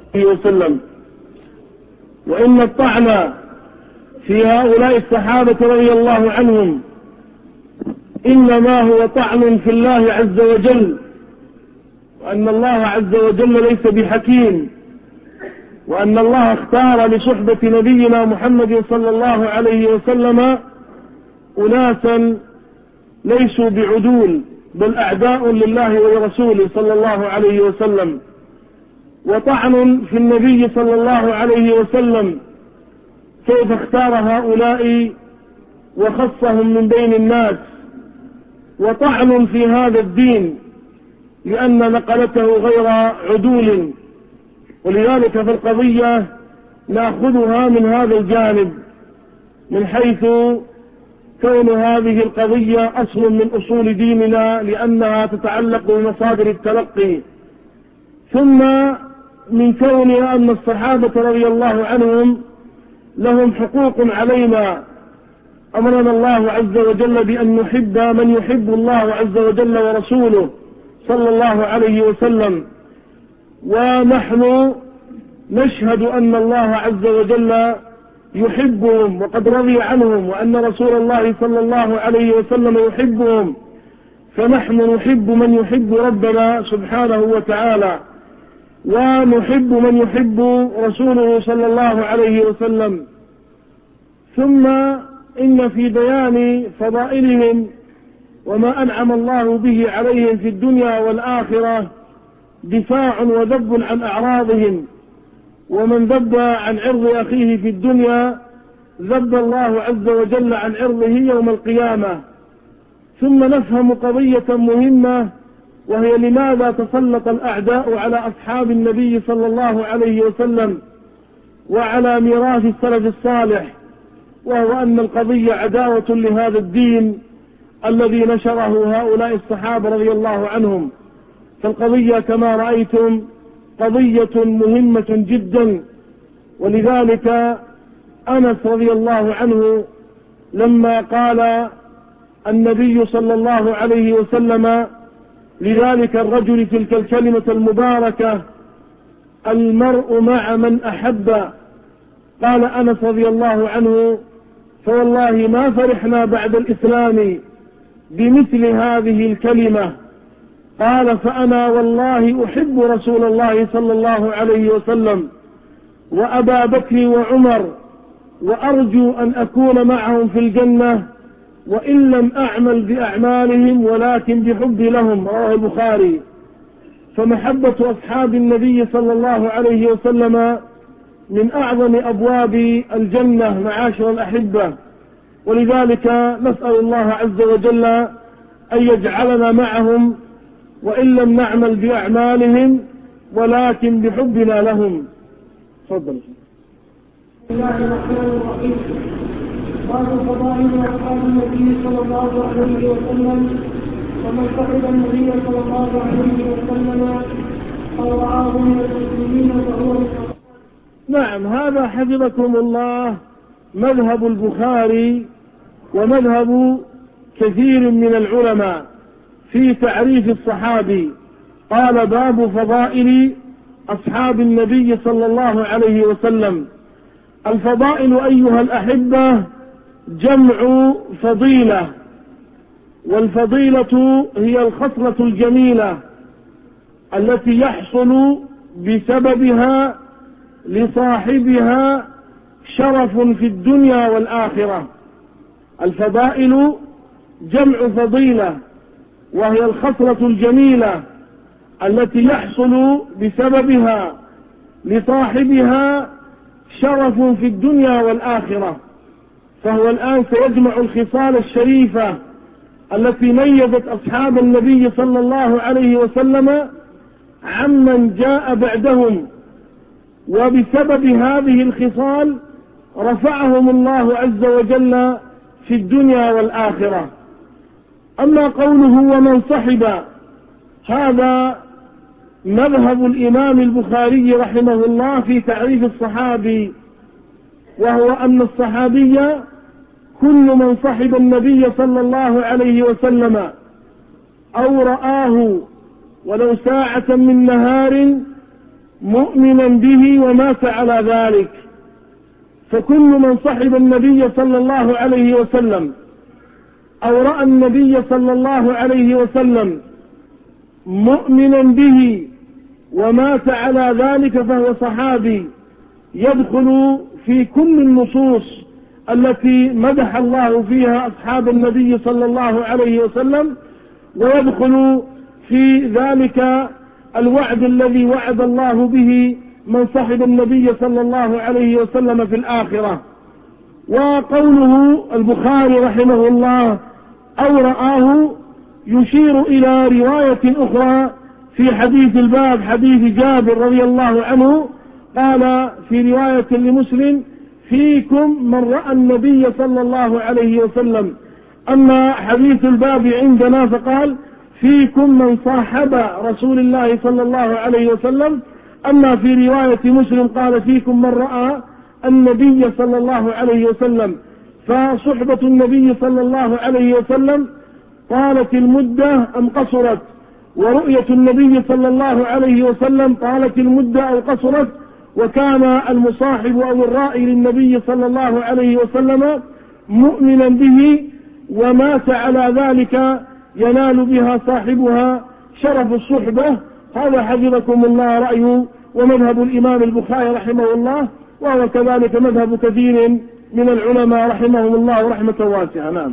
عليه وسلم. وإن الطعن في هؤلاء الصحابة رضي الله عنهم إنما هو طعن في الله عز وجل، وأن الله عز وجل ليس بحكيم، وأن الله اختار لصحبة نبينا محمد صلى الله عليه وسلم أناسا ليسوا بعدول بل أعداء لله ولرسوله صلى الله عليه وسلم. وطعن في النبي صلى الله عليه وسلم كيف اختار هؤلاء وخصهم من بين الناس، وطعن في هذا الدين لأن نقلته غير عدول. ولذلك في القضية نأخذها من هذا الجانب، من حيث كون هذه القضية أصل من أصول ديننا لأنها تتعلق بمصادر التلقي، ثم من كونها أن الصحابة رضي الله عنهم لهم حقوق علينا، أمرنا الله عز وجل بأن نحب من يحب الله عز وجل ورسوله صلى الله عليه وسلم، ونحن نشهد أن الله عز وجل يحبهم وقد رضي عنهم، وأن رسول الله صلى الله عليه وسلم يحبهم، فنحن نحب من يحب ربنا سبحانه وتعالى، ونحب من يحب رسوله صلى الله عليه وسلم. ثم إن في بيان فضائلهم وما أنعم الله به عليهم في الدنيا والآخرة دفاع وذب عن أعراضهم، ومن ذب عن عرض أخيه في الدنيا ذب الله عز وجل عن عرضه يوم القيامة. ثم نفهم قضية مهمة، وهي لماذا تسلط الأعداء على أصحاب النبي صلى الله عليه وسلم وعلى ميراث السلف الصالح، وهو أن القضية عداوة لهذا الدين الذي نشره هؤلاء الصحابة رضي الله عنهم. فالقضية كما رأيتم قضية مهمة جدا. ولذلك أنس رضي الله عنه لما قال النبي صلى الله عليه وسلم لذلك الرجل تلك الكلمة المباركة: المرء مع من أحب، قال أنس رضي الله عنه: فوالله ما فرحنا بعد الإسلام بمثل هذه الكلمة. قال: فأنا والله أحب رسول الله صلى الله عليه وسلم وأبا بكر وعمر، وأرجو أن أكون معهم في الجنة وإن لم أعمل بأعمالهم ولكن بحبي لهم. رواه البخاري. فمحبة أصحاب النبي صلى الله عليه وسلم من أعظم أبواب الجنة معاشر الأحبة، ولذلك نسأل الله عز وجل أن يجعلنا معهم وإن لم نعمل بأعمالهم ولكن بحبنا لهم. تفضل. بسم الله الرحمن الرحيم. باب فضائل أصحاب النبي صلى الله عليه وسلم. ومن صحب النبي صلى الله عليه وسلم أو رآه من المسلمين فهو. نعم، هذا حفظكم الله مذهب البخاري ومذهب كثير من العلماء في تعريف الصحابي. قال: باب فضائل أصحاب النبي صلى الله عليه وسلم. الفضائل أيها الأحبة جمع فضيلة، والفضيلة هي الخصلة الجميلة التي يحصل بسببها لصاحبها شرف في الدنيا والآخرة. الفضائل جمع فضيلة، وهي الخصلة الجميلة التي يحصل بسببها لصاحبها شرف في الدنيا والآخرة. فهو الآن سيجمع الخصال الشريفة التي ميزت أصحاب النبي صلى الله عليه وسلم عمن جاء بعدهم، وبسبب هذه الخصال رفعهم الله عز وجل في الدنيا والآخرة. أما قوله ومن صحب، هذا مذهب الإمام البخاري رحمه الله في تعريف الصحابي، وهو أن الصحابي كل من صحب النبي صلى الله عليه وسلم أو رآه ولو ساعة من نهار مؤمنا به ومات على ذلك. فكل من صحب النبي صلى الله عليه وسلم أو رأى النبي صلى الله عليه وسلم مؤمنا به ومات على ذلك فهو صحابي، يدخل في كل النصوص التي مدح الله فيها أصحاب النبي صلى الله عليه وسلم، ويدخل في ذلك الوعد الذي وعد الله به من صحب النبي صلى الله عليه وسلم في الآخرة. وقوله البخاري رحمه الله أو رآه يشير إلى رواية أخرى في حديث الباب، حديث جابر رضي الله عنه، قال في رواية لمسلم فيكم من رأى النبي صلى الله عليه وسلم. أما حديث الباب عندنا فقال فيكم من صاحب رسول الله صلى الله عليه وسلم. أما في رواية مسلم قال فيكم من رأى النبي صلى الله عليه وسلم. فصحبة النبي صلى الله عليه وسلم طالت المدة أم قصرت، ورؤية النبي صلى الله عليه وسلم طالت المدة أو قصرت، وكان المصاحب أو الرائي للنبي صلى الله عليه وسلم مؤمنا به ومات على ذلك ينال بها صاحبها شرف الصحبة. هذا حفظكم الله رأيه ومذهب الإمام البخاري رحمه الله، وهو كذلك مذهب كثير من العلماء رحمهم الله رحمة واسعة. نعم.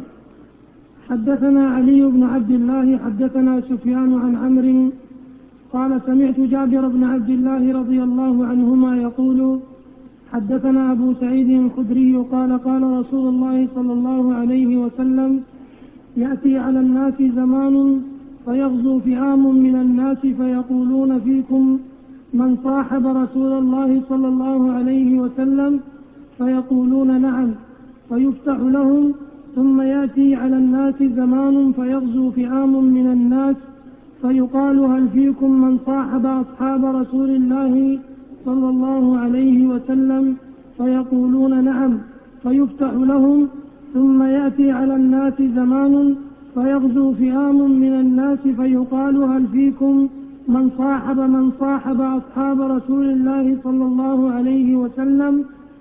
حدثنا علي بن عبد الله حدثنا سفيان عن عمرو قال سمعت جابر بن عبد الله رضي الله عنهما يقول حدثنا أبو سعيد الخدري قال قال رسول الله صلى الله عليه وسلم يأتي على الناس زمان فيغزو فئام من الناس فيقولون فيكم من صاحب رسول الله صلى الله عليه وسلم فيقولون نعم فيفتح لهم، ثم يأتي على الناس زمان فيغزو فئام من الناس فيقال هل فيكم من صاحب أصحاب رسول الله صلى الله عليه وسلم فيقولون نعم فيفتح لهم، ثم يأتي على الناس زمان فيغزو فئام من الناس فيقال هل فيكم من صاحب أصحاب رسول الله صلى الله عليه وسلم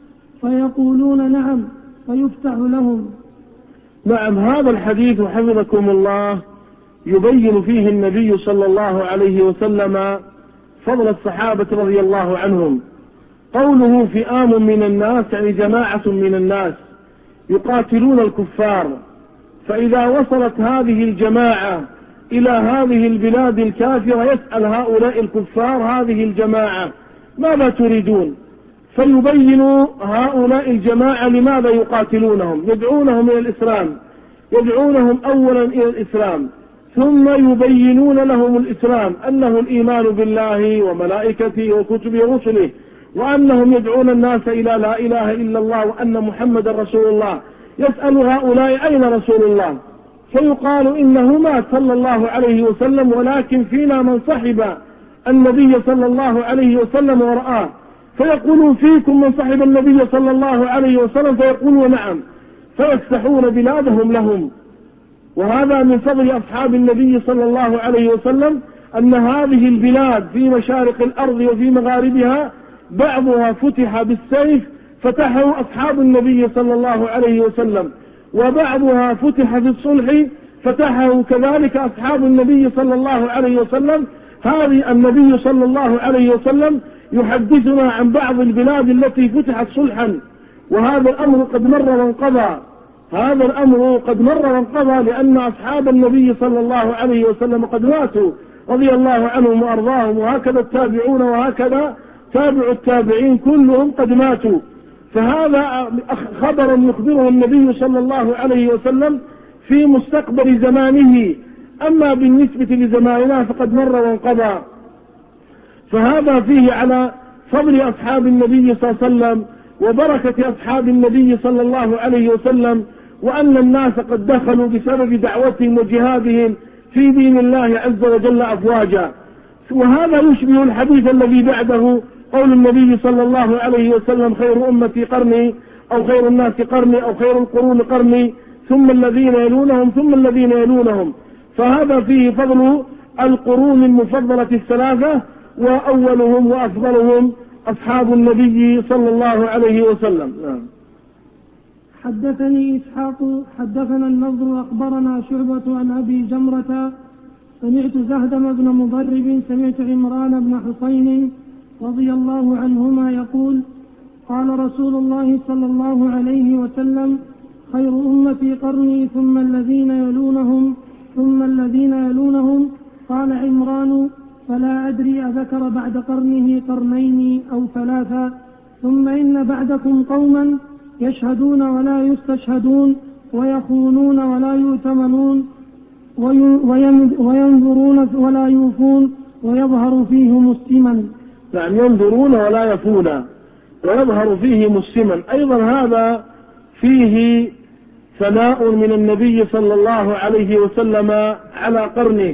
فيقولون نعم فيفتح لهم. نعم. هذا الحديث حفظكم الله يبين فيه النبي صلى الله عليه وسلم فضل الصحابة رضي الله عنهم. قوله فئام من الناس يعني جماعة من الناس يقاتلون الكفار، فإذا وصلت هذه الجماعة إلى هذه البلاد الكافرة يسأل هؤلاء الكفار هذه الجماعة ماذا تريدون، فيبين هؤلاء الجماعة لماذا يقاتلونهم، يدعونهم إلى الإسلام، يدعونهم أولا إلى الإسلام، ثم يبينون لهم الإسلام أنه الإيمان بالله وملائكته وكتبه ورسله، وأنهم يدعون الناس إلى لا إله إلا الله وأن محمد رسول الله. يسأل هؤلاء أين رسول الله، فيقال إنه مات صلى الله عليه وسلم، ولكن فينا من صحب النبي صلى الله عليه وسلم ورآه، فيقولون فيكم من صحب النبي صلى الله عليه وسلم فيقولون نعم، فيفتحون بلادهم لهم. وهذا من فضل أصحاب النبي صلى الله عليه وسلم أن هذه البلاد في مشارق الأرض وفي مغاربها بعضها فتح بالسيف فتحه أصحاب النبي صلى الله عليه وسلم، وبعضها فتح في الصلح فتحه كذلك أصحاب النبي صلى الله عليه وسلم. هذه النبي صلى الله عليه وسلم يحدثنا عن بعض البلاد التي فتحت صلحا، وهذا الأمر قد مر وانقضى، هذا الأمر قد مر وانقضى، لأن أصحاب النبي صلى الله عليه وسلم قد ماتوا رضي الله عنهم وأرضاهم، وهكذا التابعون وهكذا تابع التابعين كلهم قد ماتوا. فهذا خبر يخبره النبي صلى الله عليه وسلم في مستقبل زمانه، أما بالنسبة لزماننا فقد مر وانقضى. فهذا فيه على فضل أصحاب النبي صلى الله عليه وسلم وبركة أصحاب النبي صلى الله عليه وسلم، وأن الناس قد دخلوا بسبب دعوتهم وجهادهم في دين الله عز وجل أفواجا. وهذا يشبه الحديث الذي بعده، قول النبي صلى الله عليه وسلم خير أمتي قرني، أو خير الناس قرني، أو خير القرون قرني، ثم الذين يلونهم ثم الذين يلونهم. فهذا فيه فضل القرون المفضلة الثلاثة، وأولهم وأفضلهم أصحاب النبي صلى الله عليه وسلم. حدثني إسحاق حدثنا النضر أخبرنا شعبة عن أبي جمرة سمعت زهدم بن مضرب سمعت عمران بن حسين رضي الله عنهما يقول قال رسول الله صلى الله عليه وسلم خير أمتي قرني ثم الذين يلونهم ثم الذين يلونهم. قال عمران فلا أدري أذكر بعد قرنه قرنين أو ثلاثا. ثم إن بعدكم قوما يشهدون ولا يستشهدون ويخونون ولا يؤتمنون وينظرون ولا يوفون ويظهر فيهم السمن. نعم، ينظرون ولا يفون ويظهر فيهم السمن. أيضا هذا فيه ثناء من النبي صلى الله عليه وسلم على قرنه،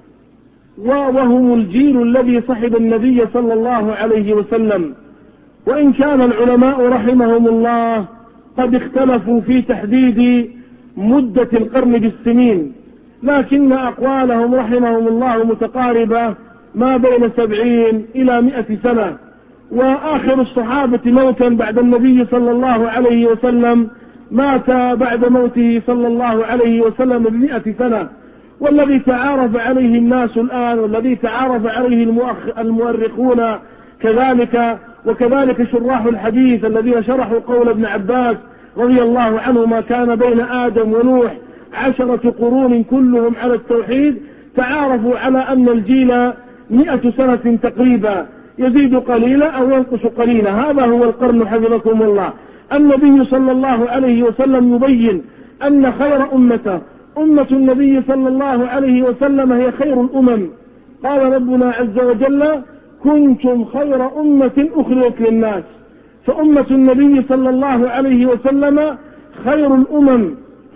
وهم الجيل الذي صحب النبي صلى الله عليه وسلم. وإن كان العلماء رحمهم الله قد اختلفوا في تحديد مدة القرن بالسنين، لكن أقوالهم رحمهم الله متقاربة ما بين 70 إلى 100 سنة. وآخر الصحابة موتا بعد النبي صلى الله عليه وسلم مات بعد موته صلى الله عليه وسلم ب100 سنة. والذي تعارف عليه الناس الآن والذي تعارف عليه المؤرخون كذلك، وكذلك شراح الحديث الذين شرحوا قول ابن عباس رضي الله عنه ما كان بين آدم ونوح 10 قرون كلهم على التوحيد، تعارفوا على أن الجيل 100 سنة تقريبا، يزيد قليلا أو ينقص قليلا. هذا هو القرن حفظكم الله. النبي صلى الله عليه وسلم يبين أن خير أمة النبي صلى الله عليه وسلم هي خير الأمم. قال ربنا عز وجل كنتم خير أمة أخرجت للناس. فأمة النبي صلى الله عليه وسلم خير الأمم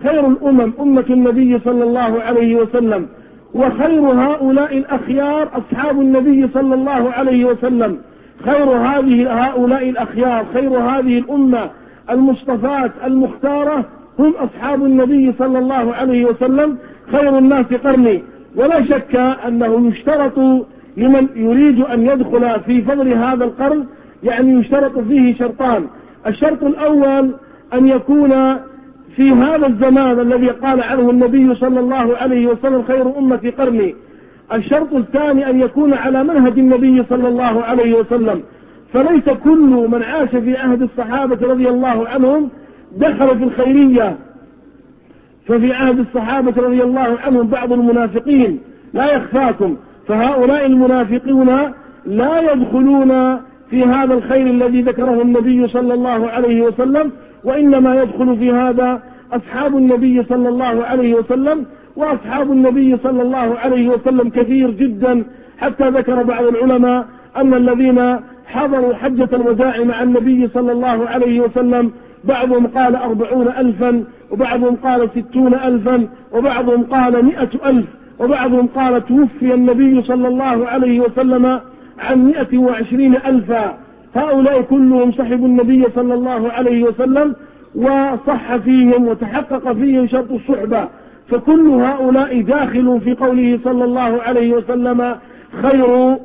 أمة النبي صلى الله عليه وسلم. وخير هؤلاء الأخيار أصحاب النبي صلى الله عليه وسلم. خير هؤلاء الأخيار، خير هذه الأمة المصطفاة المختارة هم أصحاب النبي صلى الله عليه وسلم خير الناس قرني. ولا شك أنه يشترط لمن يريد أن يدخل في فضل هذا القرن، يعني يشترط فيه شرطان. الشرط الأول أن يكون في هذا الزمان الذي قال عنه النبي صلى الله عليه وسلم خير أمة قرني. الشرط الثاني أن يكون على منهج النبي صلى الله عليه وسلم. فليس كل من عاش في عهد الصحابة رضي الله عنهم دخل في الخيرية. ففي عهد الصحابة رضي الله عنهم بعض المنافقين لا يخفاكم، فهؤلاء المنافقون لا يدخلون في هذا الخير الذي ذكره النبي صلى الله عليه وسلم، وإنما يدخل في هذا أصحاب النبي صلى الله عليه وسلم. وأصحاب النبي صلى الله عليه وسلم كثير جدا، حتى ذكر بعض العلماء أن الذين حضروا حجة الوداع مع النبي صلى الله عليه وسلم بعضهم قال 40,000 وبعضهم قال 60,000 وبعضهم قال 100,000 وبعضهم قال توفي النبي صلى الله عليه وسلم عن 120,000. هؤلاء كلهم صحبوا النبي صلى الله عليه وسلم وصح فيهم وتحقق فيهم شرط الصحبة. فكل هؤلاء داخل في قوله صلى الله عليه وسلم خير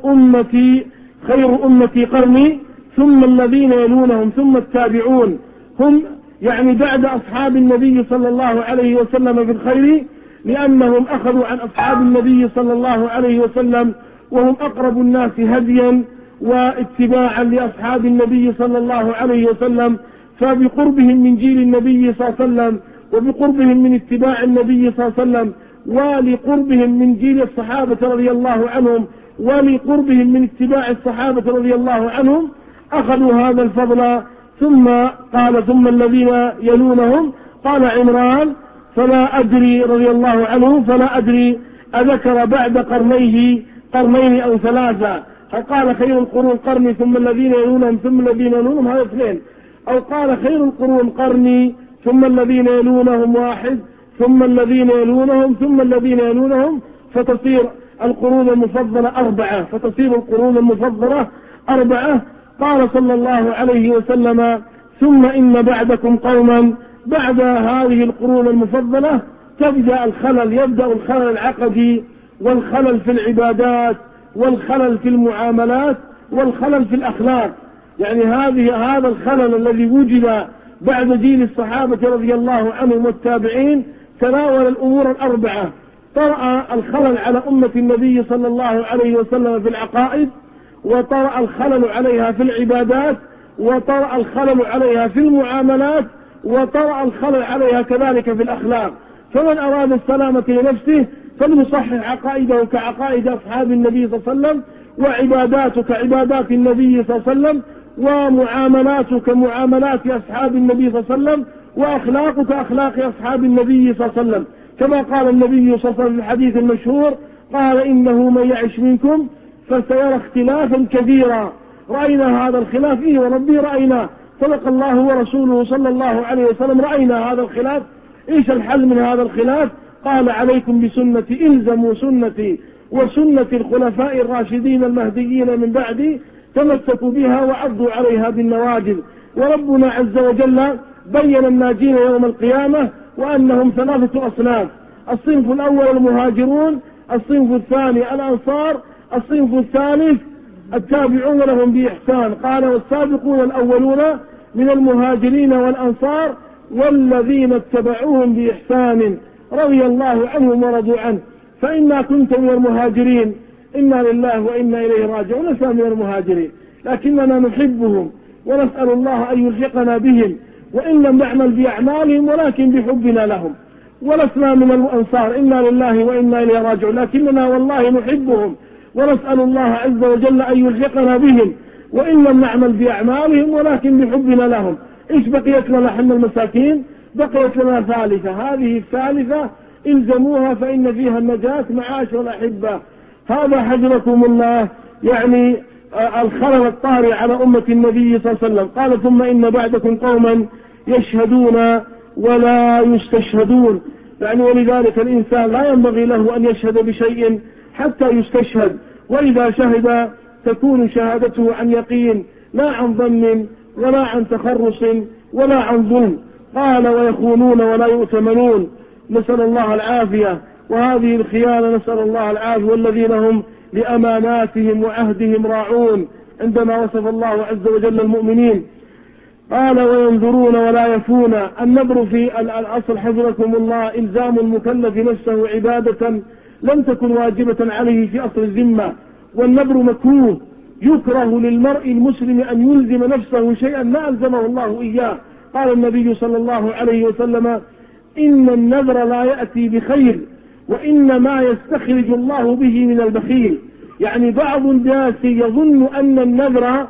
أمتي قرني ثم الذين يلونهم ثم التابعون. هم يعني بعد أصحاب النبي صلى الله عليه وسلم في الخير، لأنهم أخذوا عن أصحاب النبي صلى الله عليه وسلم وهم أقرب الناس هديا واتباعا لأصحاب النبي صلى الله عليه وسلم. فبقربهم من جيل النبي صلى الله عليه وسلم وبقربهم من اتباع النبي صلى الله عليه وسلم ولقربهم من جيل الصحابة رضي الله عنهم ولقربهم من اتباع الصحابة رضي الله عنهم أخذوا هذا الفضل. ثم قال ثم الذين يلونهم. قال عمران فلا أدري رضي الله عنه فلا أدري أذكر بعد قرنين أو ثلاثة. قال خير القرون قرني ثم الذين يلونهم ثم الذين يلونهم، هذا اثنين. أو قال خير القرون قرني ثم الذين يلونهم واحد ثم الذين يلونهم ثم الذين يلونهم، فتصير القرون المفضلة أربعة. قال صلى الله عليه وسلم ثم إن بعدكم قوما، بعد هذه القرون المفضلة يبدأ الخلل العقدي والخلل في العبادات والخلل في المعاملات والخلل في الأخلاق. يعني هذا الخلل الذي وجد بعد جيل الصحابة رضي الله عنهم والتابعين تناول الأمور الأربعة. طرأ الخلل على أمة النبي صلى الله عليه وسلم في العقائد، وطرأ الخلل عليها في العبادات، وطرأ الخلل عليها في المعاملات، وطرأ الخلل عليها كذلك في الأخلاق. فمن أراد السلامة لنفسه فليصحح عقائده كعقائد أصحاب النبي صلى الله عليه وسلم، وعباداته كعبادات النبي صلى الله عليه وسلم، ومعاملاته كمعاملات أصحاب النبي صلى الله عليه وسلم، وأخلاقه كأخلاق أصحاب النبي صلى الله عليه وسلم. كما قال النبي صلى الله عليه وسلم في الحديث المشهور قال: إنه من يعش منكم فسيرى اختلافا كثيرا. رأينا هذا الخلاف، وربي رأينا، صدق الله ورسوله صلى الله عليه وسلم، رأينا هذا الخلاف. إيش الحل من هذا الخلاف؟ قال: عليكم بسنتي، إلزموا سنتي وسنة الخلفاء الراشدين المهديين من بعدي، تمسكوا بها وعضوا عليها بالنواجذ. وربنا عز وجل بين الناجين يوم القيامة وأنهم ثلاثة أصناف: الصنف الأول المهاجرون، الصنف الثاني الأنصار، الصنف الثالث التابعون لهم بإحسان. قال: والسابقون الأولون من المهاجرين والأنصار والذين اتبعوهم بإحسان رضي الله عنهم ورضوا عنه. فإنا كنت من المهاجرين، إنا لله وإنا إليه راجعون. لسنا من المهاجرين لكننا نحبهم ونسأل الله أن يلحقنا بهم، وإن لم نعمل بأعمالهم ولكن بحبنا لهم. ولسنا من الأنصار، إنا لله وإنا إليه راجعون، لكننا والله نحبهم ونسأل الله عز وجل أن يلحقنا بهم، وإن لم نعمل بأعمالهم ولكن بحبنا لهم. إيش بقيت لنا حنا المساكين؟ بقيت لنا ثالثة، هذه الثالثة إلزموها فإن فيها النجاة معاشر الأحبة. هذا حجركم الله، يعني الخلل الطارئ على أمة النبي صلى الله عليه وسلم. قال: ثم إن بعدكم قوما يشهدون ولا يستشهدون. يعني ولذلك الإنسان لا ينبغي له أن يشهد بشيء حتى يستشهد، وإذا شهد تكون شهادته عن يقين لا عن ظن ولا عن تخرص ولا عن ظلم. قال: ويخونون ولا يؤتمنون. نسأل الله العافية، وهذه الخيانة نسأل الله العافية. والذين هم لأماناتهم وعهدهم راعون، عندما وصف الله عز وجل المؤمنين. قال: وينذرون ولا يفون. النذر في الأصل حفظكم الله إلزام المكلف نفسه عبادة لم تكن واجبة عليه في أصل الذمة، والنذر مكروه، يكره للمرء المسلم أن يلزم نفسه شيئا ما ألزمه الله إياه. قال النبي صلى الله عليه وسلم: إن النذر لا يأتي بخير، وإنما يستخرج الله به من البخيل. يعني بعض الناس يظن أن النذر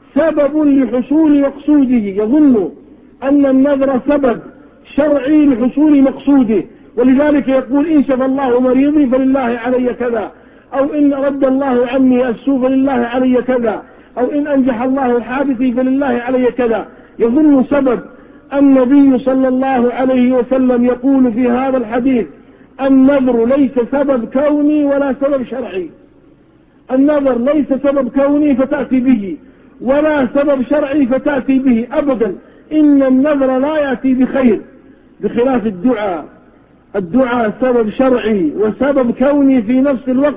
سبب لحصول مقصوده، يظن أن النذر سبب شرعي لحصول مقصوده، ولذلك يقول: إن شفى الله مريضي فلله علي كذا، أو إن رد الله عني السوء فلله علي كذا، أو إن أنجح الله حادثي فلله علي كذا. يظن سبب. النبي صلى الله عليه وسلم يقول في هذا الحديث: النذر ليس سبب كوني ولا سبب شرعي. النذر ليس سبب كوني فتأتي به، ولا سبب شرعي فتأتي به أبدا. إن النذر لا يأتي بخير، بخلاف الدعاء. الدعاء سبب شرعي وسبب كوني في نفس الوقت،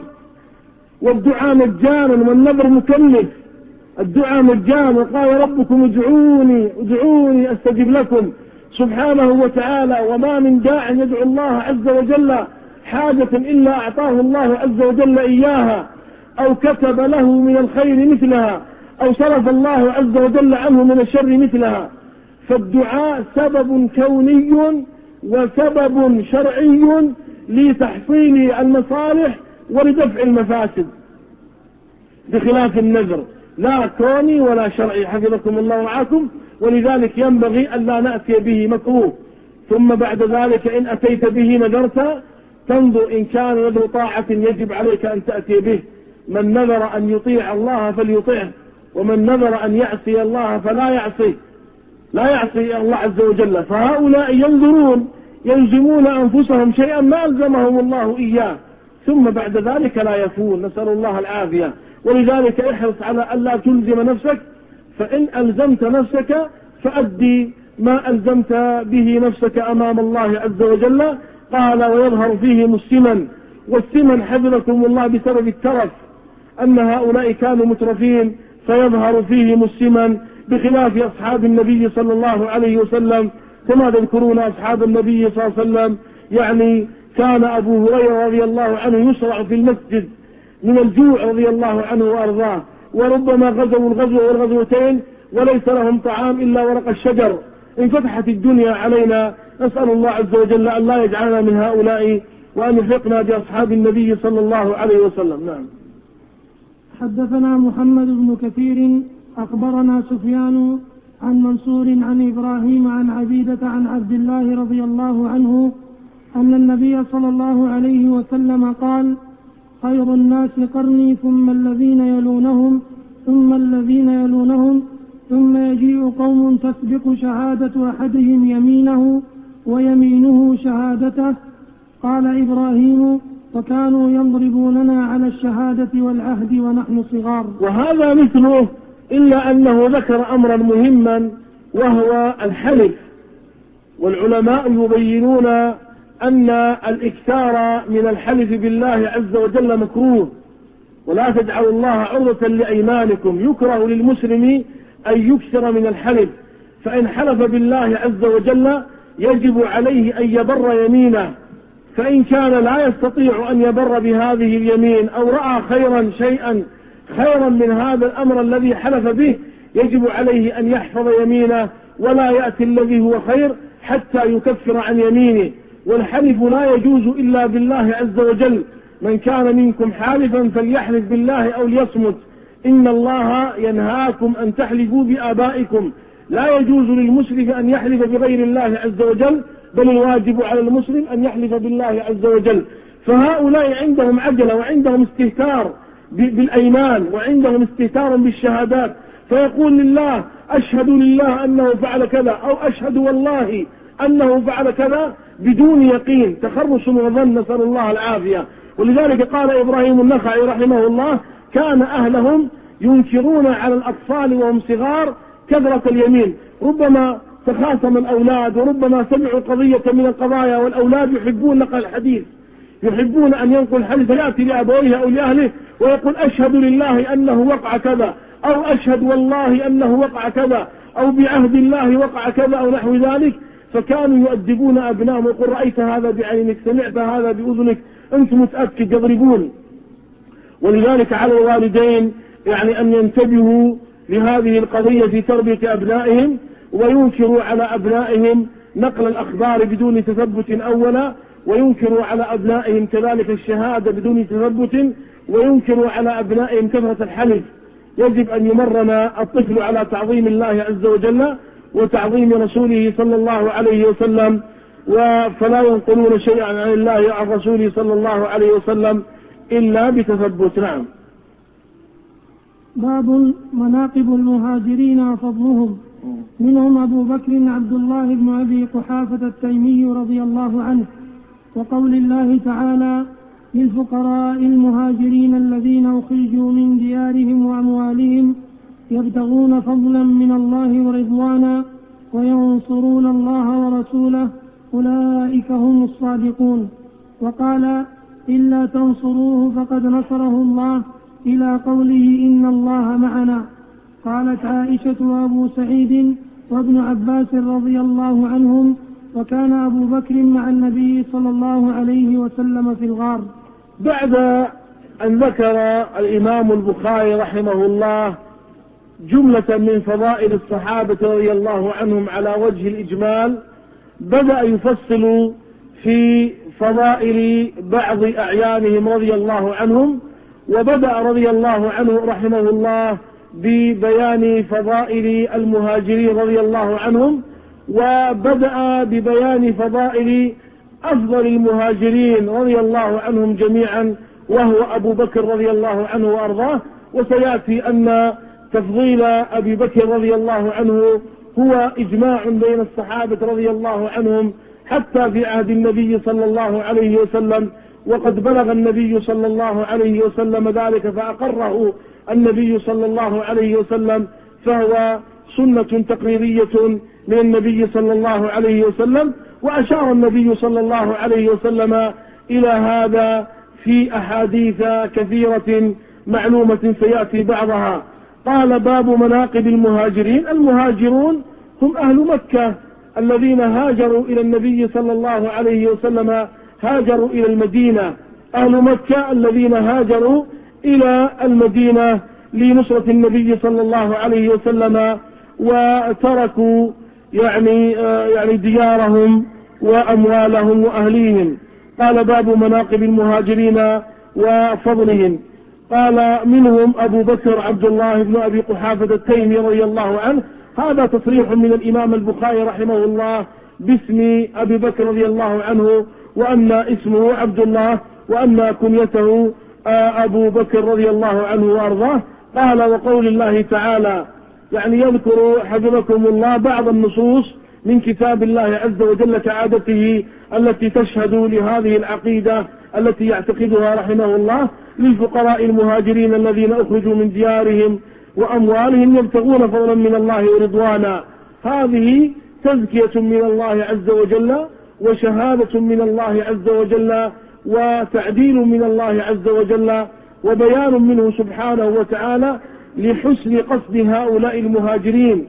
والدعاء مجانا والنذر مكلف. الدعاء مجانا، وقال: ربكم ادعوني أستجب لكم، سبحانه وتعالى. وما من داع يدعو الله عز وجل حاجة إلا أعطاه الله عز وجل إياها، أو كتب له من الخير مثلها، أو صرف الله عز وجل عنه من الشر مثلها. فالدعاء سبب كوني وسبب شرعي لتحصيل المصالح ولدفع المفاسد، بخلاف النذر لا كوني ولا شرعي حفظكم الله ورعاكم. ولذلك ينبغي أن لا نأتي به مكروه، ثم بعد ذلك إن أتيت به نذرت تنظر إن كان نذر طاعة يجب عليك أن تأتي به. من نذر أن يطيع الله فليطيعه، ومن نذر أن يعصي الله فلا يعصي الله عز وجل. فهؤلاء ينذرون يلزمون أنفسهم شيئا ما ألزمهم الله إياه، ثم بعد ذلك لا يفون، نسأل الله العافية. ولذلك احرص على أن لا تلزم نفسك، فإن ألزمت نفسك فأدي ما ألزمت به نفسك أمام الله عز وجل. قال: ويظهر فيهم السمن. والسمن حفظكم الله بسبب الترف. أن هؤلاء كانوا مترفين فيظهر فيهم السمن، بخلاف أصحاب النبي صلى الله عليه وسلم. كما تذكرون أصحاب النبي صلى الله عليه وسلم، يعني كان أبو هريرة رضي الله عنه يسرع في المسجد من الجوع رضي الله عنه وأرضاه، وربما غزوا الغزوة والغزوتين وليس لهم طعام إلا ورق الشجر. انفتحت الدنيا علينا، نسأل الله عز وجل أن لا يجعلنا من هؤلاء، وأن يحقنا بأصحاب النبي صلى الله عليه وسلم. نعم. حدثنا محمد بن كثير أخبرنا سفيان عن منصور عن إبراهيم عن عبيدة عن عبد الله رضي الله عنه أن النبي صلى الله عليه وسلم قال: خير الناس قرني ثم الذين يلونهم ثم الذين يلونهم ثم يجيء قوم تسبق شهادة أحدهم يمينه ويمينه شهادته. قال إبراهيم: وكانوا يضربوننا على الشهادة والعهد ونحن صغار. وهذا مثله، إلا أنه ذكر أمرا مهما وهو الحلف. والعلماء يبينون أن الإكثار من الحلف بالله عز وجل مكروه، ولا تجعلوا الله عرضة لأيمانكم. يكره للمسلم أن يكثر من الحلف، فإن حلف بالله عز وجل يجب عليه أن يبر يمينه، فإن كان لا يستطيع أن يبر بهذه اليمين أو رأى شيئا خيرا من هذا الأمر الذي حلف به، يجب عليه أن يحفظ يمينه ولا يأتي الذي هو خير حتى يكفر عن يمينه. والحلف لا يجوز إلا بالله عز وجل. من كان منكم حالفا فليحلف بالله أو ليصمت، إن الله ينهاكم أن تحلفوا بآبائكم. لا يجوز للمسلم أن يحلف بغير الله عز وجل، بل الواجب على المسلم أن يحلف بالله عز وجل. فهؤلاء عندهم عجلة وعندهم استهتار بالأيمان وعندهم استهتار بالشهادات، فيقول لله: أشهد لله أنه فعل كذا، أو أشهد والله أنه فعل كذا، بدون يقين، تخرص وظن، نسأل الله العافية. ولذلك قال إبراهيم النخعي رحمه الله: كان أهلهم ينكرون على الأطفال وهم صغار كثرة اليمين. ربما تخاصم الأولاد، وربما سمعوا قضية من القضايا، والأولاد يحبون نقل الحديث، يحبون أن ينقل الحديث، فيأتي لأبويه أو لأهله ويقول: أشهد لله أنه وقع كذا، أو أشهد والله أنه وقع كذا، أو بعهد الله وقع كذا، أو نحو ذلك. فكانوا يؤدبون أبنائهم، ويقول: رأيت هذا بعينك، سمعت هذا بأذنك، أنت متأكد، يضربون. ولذلك على الوالدين يعني أن ينتبهوا لهذه القضية في تربية أبنائهم، وينكروا على أبنائهم نقل الأخبار بدون تثبت أولا، وينكروا على أبنائهم كذلك الشهادة بدون تثبت، وينكروا على أبنائهم كثرة الحلف. يجب أن يمرن الطفل على تعظيم الله عز وجل وتعظيم رسوله صلى الله عليه وسلم، فلا ينقلون شيئا عن الله عن رسوله صلى الله عليه وسلم إلا بتثبت. نعم. باب مناقب المهاجرين وفضلهم. منهم أبو بكر عبد الله بن أبي قحافة التيمي رضي الله عنه، وقول الله تعالى: للفقراء المهاجرين الذين أخرجوا من ديارهم وأموالهم يبتغون فضلا من الله ورضوانا وينصرون الله ورسوله أولئك هم الصادقون. وقال: إلا تنصروه فقد نصره الله، إلى قوله: إن الله معنا. قالت عائشة وأبو سعيد وابن عباس رضي الله عنهم: وكان أبو بكر مع النبي صلى الله عليه وسلم في الغار. بعد أن ذكر الإمام البخاري رحمه الله جملة من فضائل الصحابة رضي الله عنهم على وجه الإجمال، بدأ يفصل في فضائل بعض أعيانهم رضي الله عنهم. وبدأ رضي الله عنه رحمه الله ببيان فضائل المهاجرين رضي الله عنهم، وبدأ ببيان فضائل أفضل المهاجرين رضي الله عنهم جميعا، وهو أبو بكر رضي الله عنه وأرضاه. وسيأتي أن تفضيل أبي بكر رضي الله عنه هو إجماع بين الصحابة رضي الله عنهم حتى في عهد النبي صلى الله عليه وسلم، وقد بلغ النبي صلى الله عليه وسلم ذلك فأقره النبي صلى الله عليه وسلم، فهو سنة تقريرية من النبي صلى الله عليه وسلم. وأشار النبي صلى الله عليه وسلم إلى هذا في أحاديث كثيرة معلومة سيأتي بعضها. قال باب مناقب المهاجرين. المهاجرون هم أهل مكة الذين هاجروا إلى النبي صلى الله عليه وسلم، هاجروا إلى المدينة. أهل مكة الذين هاجروا إلى المدينة لنصرة النبي صلى الله عليه وسلم وتركوا يعني ديارهم وأموالهم وأهليهم. قال باب مناقب المهاجرين وفضلهم. قال منهم أبو بكر عبد الله بن أبي قحافة التيمي رضي الله عنه. هذا تصريح من الإمام البخاري رحمه الله باسم أبي بكر رضي الله عنه، وأن اسمه عبد الله، وأن كنيته أبو بكر رضي الله عنه وأرضاه. قال وقول الله تعالى، يعني يذكر حفظكم الله بعض النصوص من كتاب الله عز وجل كعادته التي تشهد لهذه العقيدة التي يعتقدها رحمه الله للفقراء المهاجرين الذين أخرجوا من ديارهم وأموالهم يبتغون فضلا من الله ورضوانا. هذه تزكية من الله عز وجل وشهادة من الله عز وجل وتعديل من الله عز وجل وبيان منه سبحانه وتعالى لحسن قصد هؤلاء المهاجرين،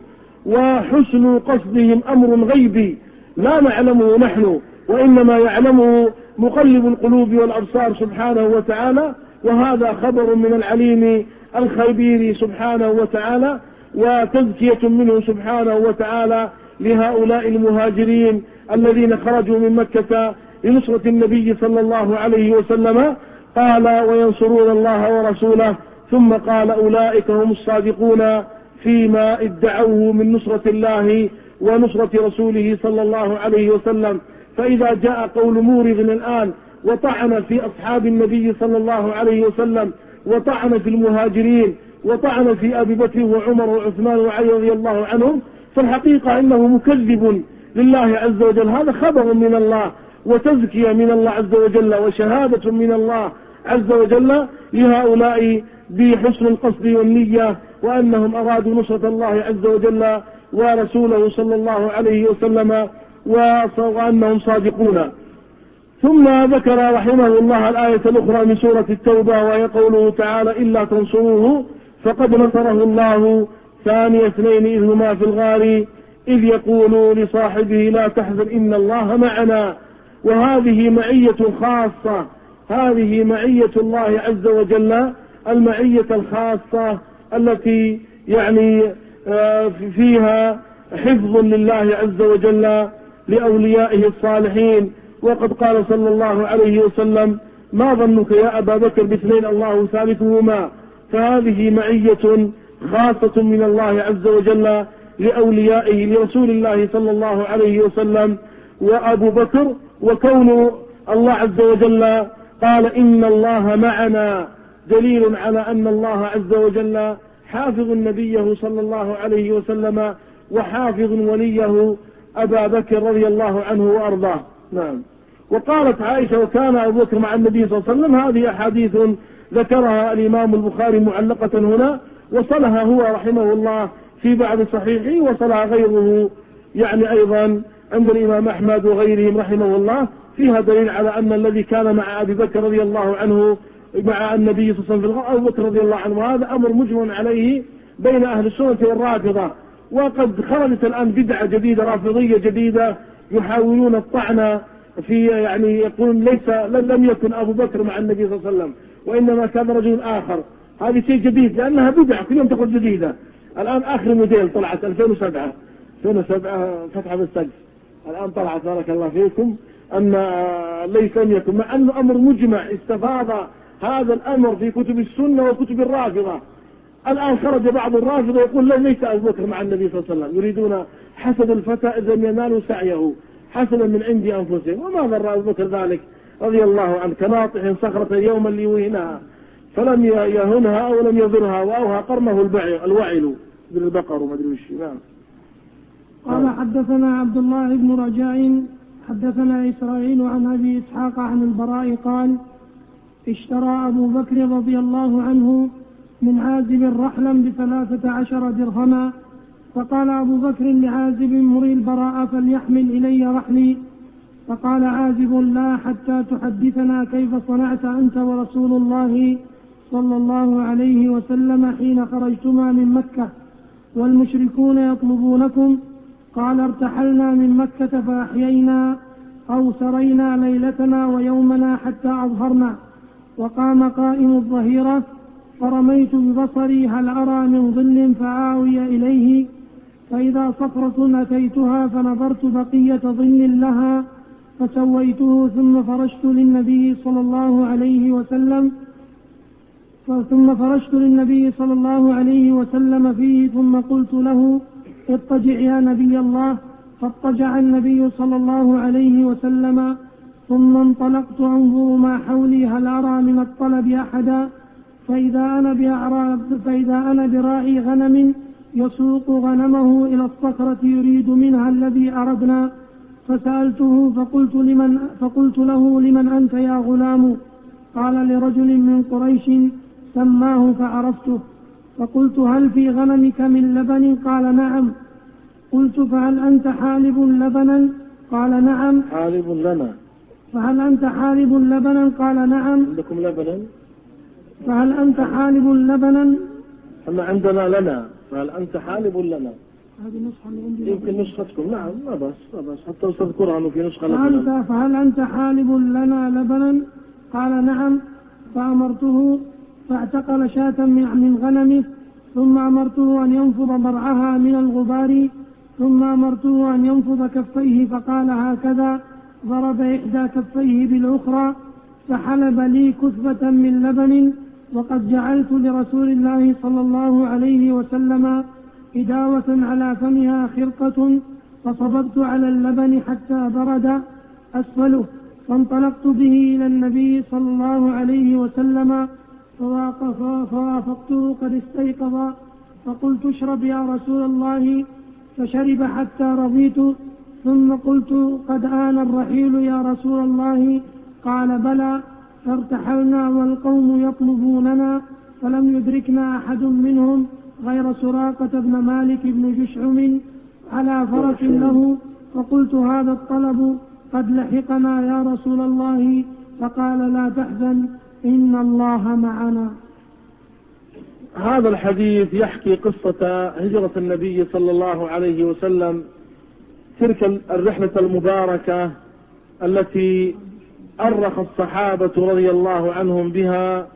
وحسن قصدهم أمر غيبي لا نعلمه نحن، وإنما يعلمه مقلب القلوب والأبصار سبحانه وتعالى. وهذا خبر من العليم الخبير سبحانه وتعالى، وتزكية منه سبحانه وتعالى لهؤلاء المهاجرين الذين خرجوا من مكة لنصرة النبي صلى الله عليه وسلم. قال وينصرون الله ورسوله، ثم قال أولئك هم الصادقون فيما ادعوه من نصرة الله ونصرة رسوله صلى الله عليه وسلم. فإذا جاء قول مورغ الآن وطعن في أصحاب النبي صلى الله عليه وسلم، وطعن في المهاجرين، وطعن في أبي بكر وعمر وعثمان وعلي رضي الله عنهم، فالحقيقة إنه مكذب لله عز وجل. هذا خبر من الله وتزكية من الله عز وجل وشهادة من الله عز وجل لهؤلاء بحسن القصد والنية، وأنهم أرادوا نصرة الله عز وجل ورسوله صلى الله عليه وسلم، وأنهم صادقون. ثم ذكر رحمه الله الآية الأخرى من سورة التوبة، وهي قوله تعالى إلا تنصروه فقد نصره الله ثاني اثنين إذ هما في الغار إذ يقول لصاحبه لا تحزن إن الله معنا. وهذه معية خاصة، هذه معية الله عز وجل، المعية الخاصة التي يعني فيها حفظ لله عز وجل لأوليائه الصالحين. وقد قال صلى الله عليه وسلم ما ظنك يا أبا بكر باثنين الله ثالثهما. فهذه معية خاصة من الله عز وجل لأوليائه لرسول الله صلى الله عليه وسلم وأبو بكر. وكون الله عز وجل قال إن الله معنا دليل على أن الله عز وجل حافظ نبيه صلى الله عليه وسلم وحافظ وليه أبا بكر رضي الله عنه وأرضاه. نعم. وقالت عائشة وكان أبو بكر مع النبي صلى الله عليه وسلم. هذه أحاديث ذكرها الإمام البخاري معلقة هنا، وصلها هو رحمه الله في بعض صحيحه، وصلها غيره يعني أيضا عند الإمام أحمد وغيرهم رحمه الله. فيها دليل على أن الذي كان مع أبي بكر رضي الله عنه مع النبي صلى الله عليه وسلم أبو بكر رضي الله عنه، وهذا أمر مجمع عليه بين أهل السنة والرافضة. وقد خرجت الآن بدعة جديدة رافضية جديدة يحاولون الطعن في يعني يقولون لم يكن أبو بكر مع النبي صلى الله عليه وسلم وإنما كان رجل آخر. هذه شيء جديد لأنها بدعة كل يوم تخرج جديدة. الآن آخر موديل طلعت 2007 فتحة بالسقف الآن طلعت بارك الله فيكم أن ليس لم يكن، مع أنه أمر مجمع استفاض هذا الأمر في كتب السنة وكتب الرافضة. الآن خرج بعض الرافضة يقول ليس أبو بكر مع النبي صلى الله عليه وسلم، يريدون حسد الفتى إذا ينال سعيه حسنا من عند أنفسهم. وما ضر أبو بكر ذلك رضي الله عنه كناطح صخرة يوما ليوهنها فلم يهنها أو لم يضرها وأوهى قرنه الوعل بالبقر وما أدري وش. نعم. قال حدثنا عبد الله بن رجاء حدثنا إسرائيل عن أبي إسحاق عن البراء قال اشترى أبو بكر رضي الله عنه من عازب رحلا ب13 درهما، فقال أبو بكر لعازب مري البراء فليحمل إلي رحلي، فقال عازب لا حتى تحدثنا كيف صنعت أنت ورسول الله صلى الله عليه وسلم حين خرجتما من مكة والمشركون يطلبونكم؟ قال ارتحلنا من مكة فأحيينا أو سرينا ليلتنا ويومنا حتى أظهرنا. وقام قائم الظهيرة فرميت ببصري هل أرى من ظل فآوي إليه، فإذا صخرة أتيتها فنظرت بقية ظل لها فسويته ثم فرشت للنبي صلى الله عليه وسلم فيه ثم قلت له اضطجع يا نبي الله، فاضطجع النبي صلى الله عليه وسلم. ثم انطلقت أنظر ما حولي هل أرى من الطلب أحدا، فإذا أنا براعي غنم يسوق غنمه إلى الصخرة يريد منها الذي أردنا، فسألته فقلت له لمن أنت يا غلام؟ قال لرجل من قريش سماه فعرفته. فقلت هل في غنمك من لبن؟ قال نعم. قلت فهل أنت حالب لبنا؟ قال نعم. حالب لنا. فهل أنت حالب لبنا؟ قال نعم. عندكم لبنا؟ فهل أنت حالب لبنا؟ احنا عندنا لنا. فهل أنت حالب لنا؟ هذه نسخة اللي عندي. يمكن نسختكم. نعم لا بس حتى تذكرها أنه في نسخة لبنا. فهل أنت حالب لنا لبنا؟ قال نعم. فأمرته فاعتقل شاة من غنمه، ثم أمرته أن ينفض مرعها من الغبار، ثم أمرته أن ينفض كفيه فقال هكذا، ضرب إحدى كفيه بالأخرى فحلب لي كثبة من لبن. وقد جعلت لرسول الله صلى الله عليه وسلم إداوة على فمها خرقة، فصببت على اللبن حتى برد أسفله، فانطلقت به إلى النبي صلى الله عليه وسلم فوافقته قد استيقظ، فقلت اشرب يا رسول الله، فشرب حتى رضيت. ثم قلت قد آن الرحيل يا رسول الله؟ قال بلى. فارتحلنا والقوم يطلبوننا، فلم يدركنا أحد منهم غير سراقة بن مالك بن جشعم على فرس له، فقلت هذا الطلب قد لحقنا يا رسول الله، فقال لا تحزن إن الله معنا. هذا الحديث يحكي قصة هجرة النبي صلى الله عليه وسلم، تلك الرحلة المباركة التي أرخ الصحابة رضي الله عنهم بها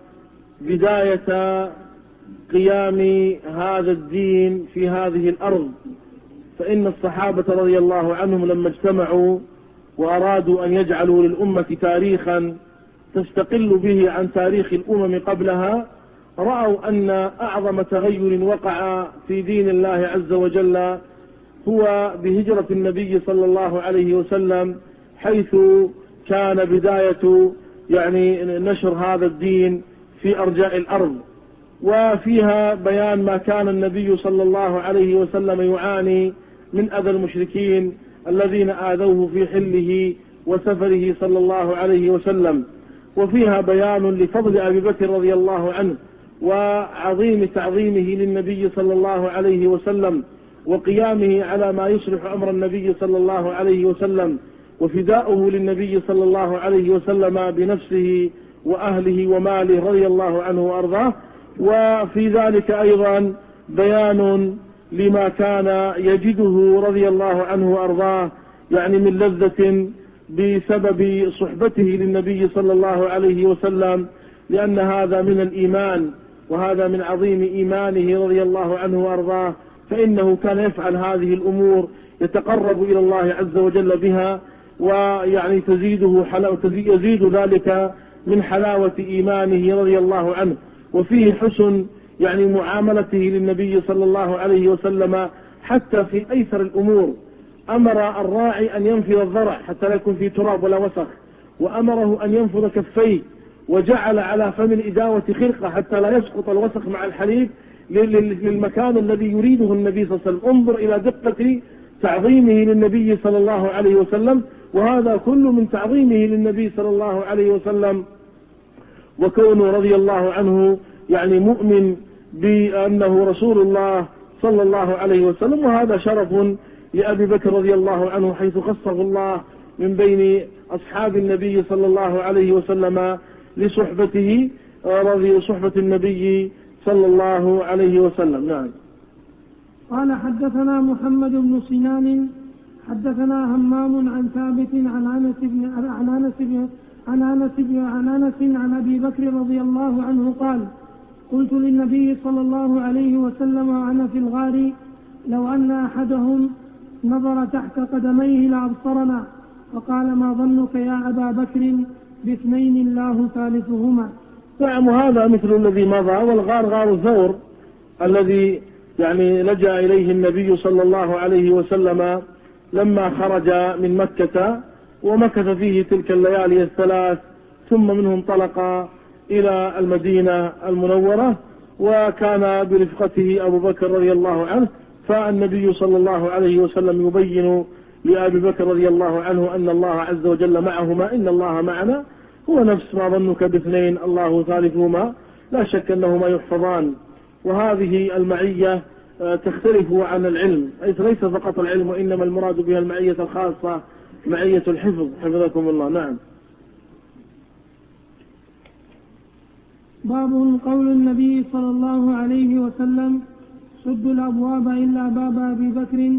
بداية قيام هذا الدين في هذه الأرض. فإن الصحابة رضي الله عنهم لما اجتمعوا وأرادوا أن يجعلوا للأمة تاريخا تستقل به عن تاريخ الأمم قبلها، رأوا أن أعظم تغير وقع في دين الله عز وجل هو بهجرة النبي صلى الله عليه وسلم، حيث كان بداية نشر هذا الدين في أرجاء الأرض، وفيها بيان ما كان النبي صلى الله عليه وسلم يعاني من أذى المشركين الذين آذوه في حله وسفره صلى الله عليه وسلم، وفيها بيان لفضل أبي بكر رضي الله عنه وعظيم تعظيمه للنبي صلى الله عليه وسلم وقيامه على ما يصلح أمر النبي صلى الله عليه وسلم وفداؤه للنبي صلى الله عليه وسلم بنفسه وأهله وماله رضي الله عنه وأرضاه. وفي ذلك أيضا بيان لما كان يجده رضي الله عنه وأرضاه من لذة بسبب صحبته للنبي صلى الله عليه وسلم، لأن هذا من الإيمان وهذا من عظيم إيمانه رضي الله عنه وأرضاه، فإنه كان يفعل هذه الأمور يتقرب إلى الله عز وجل بها، يزيد ذلك من حلاوة إيمانه رضي الله عنه. وفيه حسن معاملته للنبي صلى الله عليه وسلم حتى في أيسر الأمور. أمر الراعي أن ينفذ الضرع حتى لا يكون فيه تراب ولا وسخ، وأمره أن ينفذ كفيه، وجعل على فم الإداوة خرقة حتى لا يسقط الوسخ مع الحليب للمكان الذي يريده النبي صلى الله عليه وسلم. انظر إلى دقة تعظيمه للنبي صلى الله عليه وسلم، وهذا كل من تعظيمه للنبي صلى الله عليه وسلم، وكونه رضي الله عنه مؤمن بأنه رسول الله صلى الله عليه وسلم. وهذا شرف لأبي بكر رضي الله عنه، حيث خصه الله من بين أصحاب النبي صلى الله عليه وسلم لصحبته رضي صحبة النبي صلى الله عليه وسلم. نعم. قال حدثنا محمد بن سنان حدثنا همام عن ثابت عن أنس عن أبي بكر رضي الله عنه قال قلت للنبي صلى الله عليه وسلم وأنا في الغار لو أن أحدهم نظر تحت قدميه لأبصرنا، فقال ما ظنك يا أبا بكر باثنين الله ثالثهما. نعم. وهذا مثل الذي مضى، والغار غار ثور الذي يعني لجأ إليه النبي صلى الله عليه وسلم لما خرج من مكة ومكث فيه تلك الليالي الثلاث، ثم منه انطلق إلى المدينة المنورة، وكان برفقته أبو بكر رضي الله عنه، فالنبي صلى الله عليه وسلم يبين لأبي بكر رضي الله عنه أن الله عز وجل معهما، إن الله معنا، هو نفس ما ظنك باثنين الله ثالثهما، لا شك أنهما يحفظان. وهذه المعية تختلف عن العلم، ليس فقط العلم، وإنما المراد بها المعية الخاصة، معية الحفظ، حفظكم الله. نعم. باب قول النبي صلى الله عليه وسلم سدوا الأبواب إلا باب أبي بكر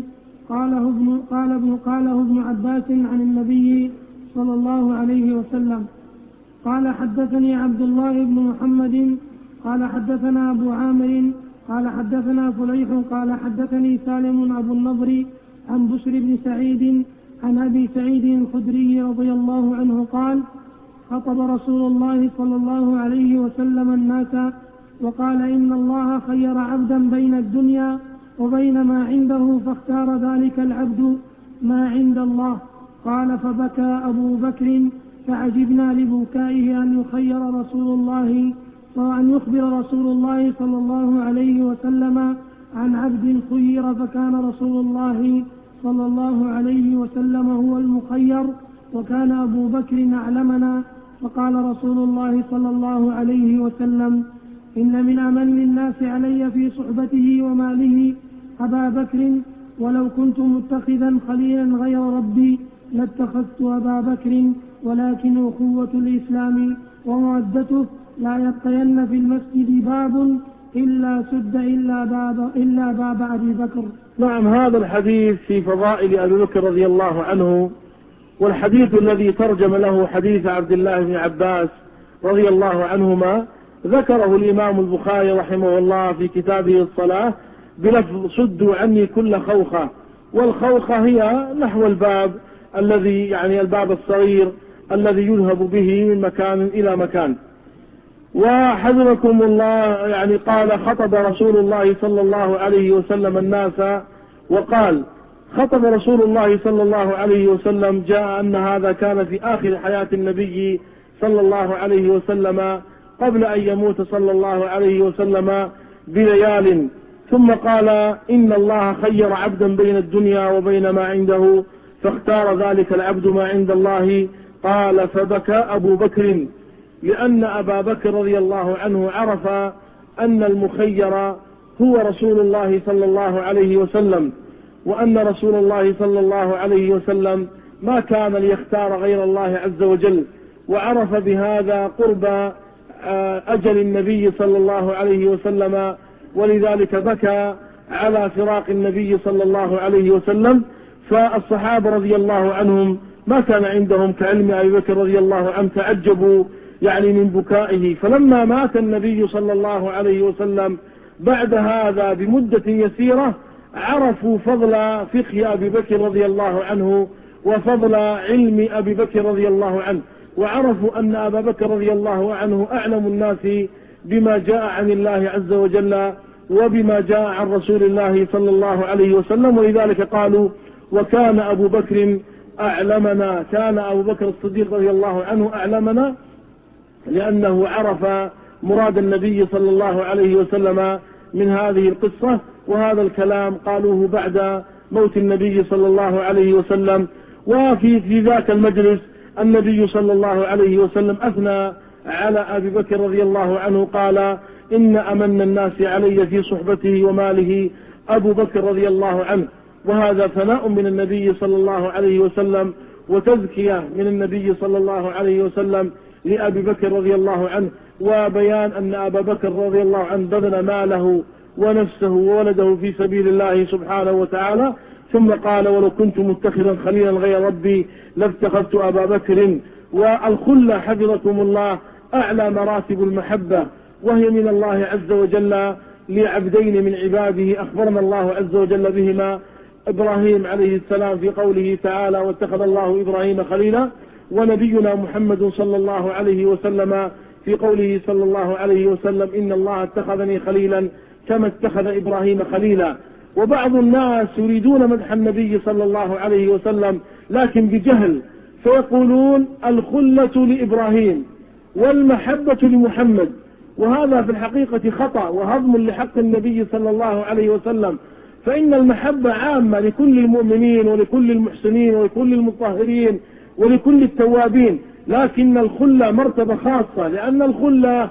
قاله ابن عباس عن النبي صلى الله عليه وسلم. قال حدثني عبد الله بن محمد قال حدثنا أبو عامر قال حدثنا فليح قال حدثني سالم أبو النضر عن بشر بن سعيد عن أبي سعيد الخدري رضي الله عنه قال خطب رسول الله صلى الله عليه وسلم الناس وقال إن الله خير عبدا بين الدنيا وبين ما عنده فاختار ذلك العبد ما عند الله. قال فبكى أبو بكر فعجبنا لبكائه أن يخبر رسول الله صلى الله عليه وسلم عن عبد خير، فكان رسول الله صلى الله عليه وسلم هو المخير وكان أبو بكر أعلمنا. فقال رسول الله صلى الله عليه وسلم إن من أمن الناس علي في صحبته وماله أبا بكر، ولو كنت متخذا خليلا غير ربي لاتخذت أبا بكر، ولكن أخوة الإسلام ومودته لا يبقين في المسجد باب إلا سد إلا باب أبي بكر. نعم. هذا الحديث في فضائل أبي بكر رضي الله عنه، والحديث الذي ترجم له حديث عبد الله بن عباس رضي الله عنهما ذكره الإمام البخاري رحمه الله في كتابه الصلاة بلفظ سدوا عني كل خوخة، والخوخة هي نحو الباب الذي يعني الباب الصغير الذي يذهب به من مكان إلى مكان. وحذركم الله يعني قال خطب رسول الله صلى الله عليه وسلم الناس، وقال خطب رسول الله صلى الله عليه وسلم، جاء أن هذا كان في آخر حياة النبي صلى الله عليه وسلم قبل أن يموت صلى الله عليه وسلم بليال، ثم قال إن الله خير عبدا بين الدنيا وبين ما عنده فاختار ذلك العبد ما عند الله. قال فبكى أبو بكر، لأن أبا بكر رضي الله عنه عرف أن المخير هو رسول الله صلى الله عليه وسلم، وأن رسول الله صلى الله عليه وسلم ما كان ليختار غير الله عز وجل، وعرف بهذا قرب أجل النبي صلى الله عليه وسلم، ولذلك بكى على فراق النبي صلى الله عليه وسلم. فالصحابة رضي الله عنهم ما كان عندهم كعلم أبي بكر رضي الله عنه، تعجبوا يعني من بكائه. فلما مات النبي صلى الله عليه وسلم بعد هذا بمدة يسيرة عرفوا فضل فقه أبي بكر رضي الله عنه وفضل علم أبي بكر رضي الله عنه، وعرفوا أن أبا بكر رضي الله عنه أعلم الناس بما جاء عن الله عز وجل وبما جاء عن رسول الله صلى الله عليه وسلم. ولذلك قالوا وكان أبو بكر أعلمنا، كان أبو بكر الصديق رضي الله عنه أعلمنا، لأنه عرف مراد النبي صلى الله عليه وسلم من هذه القصة. وهذا الكلام قالوه بعد موت النبي صلى الله عليه وسلم. وفي ذاك المجلس النبي صلى الله عليه وسلم أثنى على أبي بكر رضي الله عنه، قال إن أمن الناس علي في صحبته وماله أبو بكر رضي الله عنه. وهذا ثناء من النبي صلى الله عليه وسلم وتزكية من النبي صلى الله عليه وسلم لأبي بكر رضي الله عنه، وبيان أن أبا بكر رضي الله عنه بذل ماله ونفسه وولده في سبيل الله سبحانه وتعالى. ثم قال ولو كنت متخذا خليلا غير ربي لاتخذت أبا بكر. والخلة حفظكم الله أعلى مراتب المحبة، وهي من الله عز وجل لعبدين من عباده أخبرنا الله عز وجل بهما، إبراهيم عليه السلام في قوله تعالى واتخذ الله إبراهيم خليلا، ونبينا محمد صلى الله عليه وسلم في قوله صلى الله عليه وسلم إن الله اتخذني خليلا كما اتخذ إبراهيم خليلا. وبعض الناس يريدون مدح النبي صلى الله عليه وسلم لكن بجهل، فيقولون الخلة لإبراهيم والمحبة لمحمد، وهذا في الحقيقة خطأ وهضم لحق النبي صلى الله عليه وسلم، فإن المحبة عامة لكل المؤمنين ولكل المحسنين ولكل المطهرين ولكل التوابين، لكن الخلة مرتبة خاصة، لأن الخلة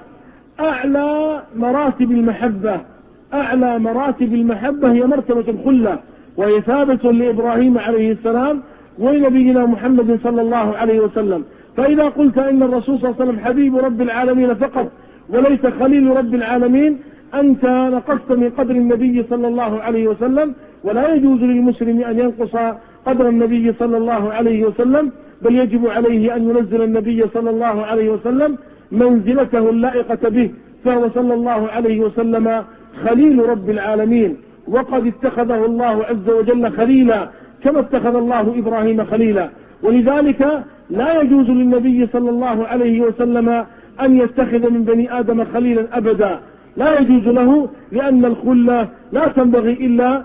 أعلى مراتب المحبة، أعلى مراتب المحبة هي مرتبة الخلة، وهي ثابتة لإبراهيم عليه السلام ولنبينا محمد صلى الله عليه وسلم. فإذا قلت إن الرسول صلى الله عليه وسلم حبيب رب العالمين فقط وليس خليل رب العالمين، أنت نقصت من قدر النبي صلى الله عليه وسلم، ولا يجوز للمسلم أن ينقص قدر النبي صلى الله عليه وسلم، بل يجب عليه أن ينزل النبي صلى الله عليه وسلم منزلته اللائقة به، فهو صلى الله عليه وسلم خليل رب العالمين، وقد اتخذه الله عز وجل خليلا كما اتخذ الله إبراهيم خليلا. ولذلك لا يجوز للنبي صلى الله عليه وسلم أن يتخذ من بني آدم خليلا أبدا، لا يجوز له، لأن الخلة لا تنبغي إلا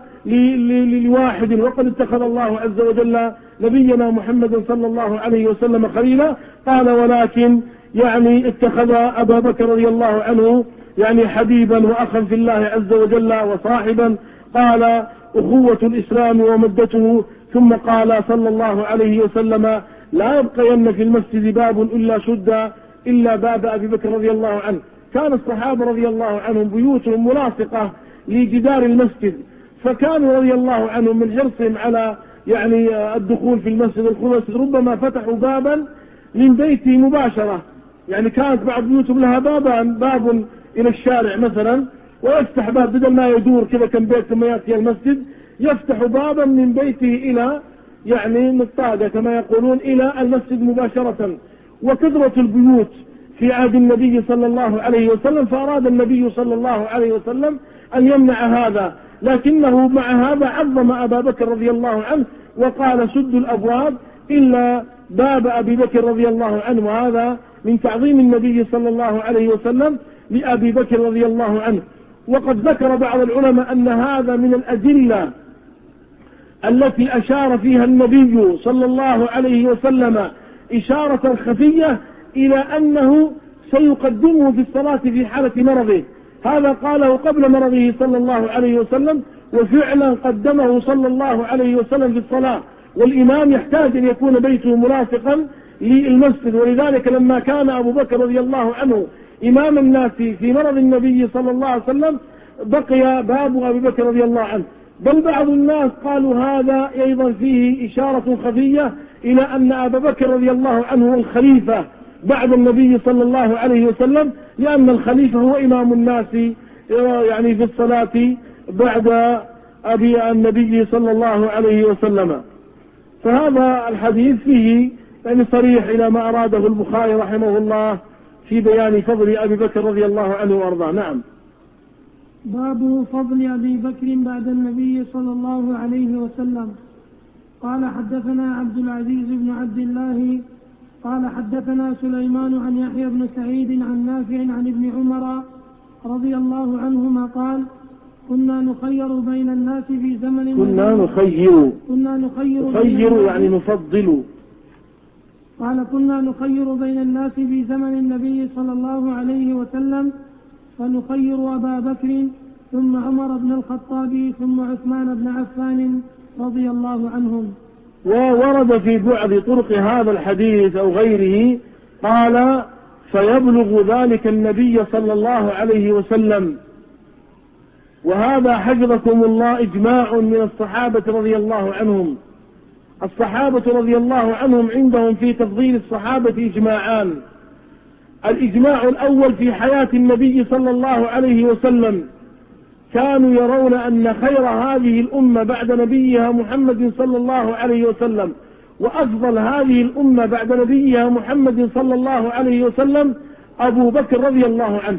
لواحد، وقد اتخذ الله عز وجل نبينا محمد صلى الله عليه وسلم خليلا. قال ولكن يعني اتخذ أبا بكر رضي الله عنه يعني حبيبا وأخا في الله عز وجل وصاحبا، قال أخوة الإسلام ومدته. ثم قال صلى الله عليه وسلم لا يبقين في المسجد باب إلا شد إلا باب أبي بكر رضي الله عنه. كان الصحابة رضي الله عنهم بيوتهم ملاصقة لجدار المسجد، فكانوا رضي الله عنهم من حرصهم على يعني الدخول في المسجد والخروج ربما فتحوا بابا من بيته مباشرة، يعني كانت بعض بيوتهم لها باب إلى الشارع مثلا، ويفتح باب بدل ما يدور كذا كم بيت ثم يأتي المسجد، يفتح بابا من بيته إلى يعني نطاقة كما يقولون إلى المسجد مباشرة. وكثرة البيوت في عهد النبي صلى الله عليه وسلم، فأراد النبي صلى الله عليه وسلم أن يمنع هذا، لكنه مع هذا عظم أبا بكر رضي الله عنه وقال سدوا الأبواب إلا باب أبي بكر رضي الله عنه، وهذا من تعظيم النبي صلى الله عليه وسلم لأبي بكر رضي الله عنه. وقد ذكر بعض العلماء أن هذا من الأدلة التي أشار فيها النبي صلى الله عليه وسلم إشارة خفية إلى أنه سيقدمه في الصلاة في حالة مرضه، هذا قاله قبل مرضه صلى الله عليه وسلم، وفعلا قدمه صلى الله عليه وسلم في الصلاة، والإمام يحتاج أن يكون بيته ملاصقا للمسجد. ولذلك لما كان أبو بكر رضي الله عنه إمام الناس في مرض النبي صلى الله عليه وسلم بقي باب أبي بكر رضي الله عنه، بل بعض الناس قالوا هذا أيضا فيه إشارة خفية إلى أن أبا بكر رضي الله عنه الخليفة بعد النبي صلى الله عليه وسلم، لأن الخليفة هو إمام الناس يعني في الصلاة بعد أبي النبي صلى الله عليه وسلم. فهذا الحديث فيه يعني صريح إلى ما أراده البخاري رحمه الله في بيان فضل أبي بكر رضي الله عنه وأرضاه. نعم. باب فضل أبي بكر بعد النبي صلى الله عليه وسلم. قال حدثنا عبد العزيز بن عبد الله قال حدثنا سليمان عن يحيى بن سعيد عن نافع عن ابن عمر رضي الله عنهما قال كنا نخير بين الناس في زمن كنا نخير يعني نفضل. قال كنا نخير بين الناس في زمن النبي صلى الله عليه وسلم، فنخير أبا بكر ثم عمر بن الخطاب ثم عثمان بن عفان رضي الله عنهم. وورد في بعض طرق هذا الحديث أو غيره قال فيبلغ ذلك النبي صلى الله عليه وسلم، وهذا حفظكم الله إجماع من الصحابة رضي الله عنهم. الصحابة رضي الله عنهم عندهم في تفضيل الصحابة إجماعان، الإجماع الأول في حياة النبي صلى الله عليه وسلم، كانوا يرون أن خير هذه الأمة بعد نبيها محمد صلى الله عليه وسلم وأفضل هذه الأمة بعد نبيها محمد صلى الله عليه وسلم أبو بكر رضي الله عنه،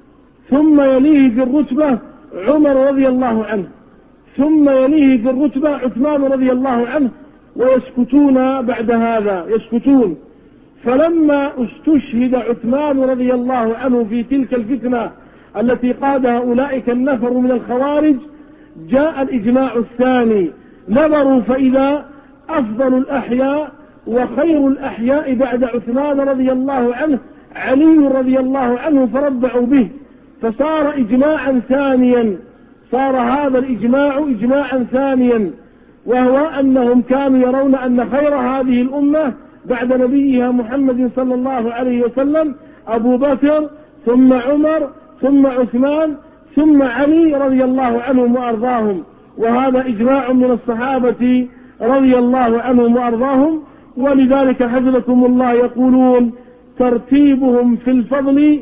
ثم يليه في الرتبة عمر رضي الله عنه، ثم يليه في الرتبة عثمان رضي الله عنه، ويسكتون بعد هذا يسكتون. فلما استشهد عثمان رضي الله عنه في تلك الفتنة التي قادها أولئك النفر من الخوارج، جاء الإجماع الثاني، نظروا فإذا أفضل الأحياء وخير الأحياء بعد عثمان رضي الله عنه علي رضي الله عنه، فربعوا به، فصار إجماعا ثانيا، صار هذا الإجماع إجماعا ثانيا، وهو أنهم كانوا يرون أن خير هذه الأمة بعد نبيها محمد صلى الله عليه وسلم أبو بكر ثم عمر ثم عثمان ثم علي رضي الله عنهم وأرضاهم، وهذا إجماع من الصحابة رضي الله عنهم وأرضاهم. ولذلك حفظكم الله يقولون ترتيبهم في الفضل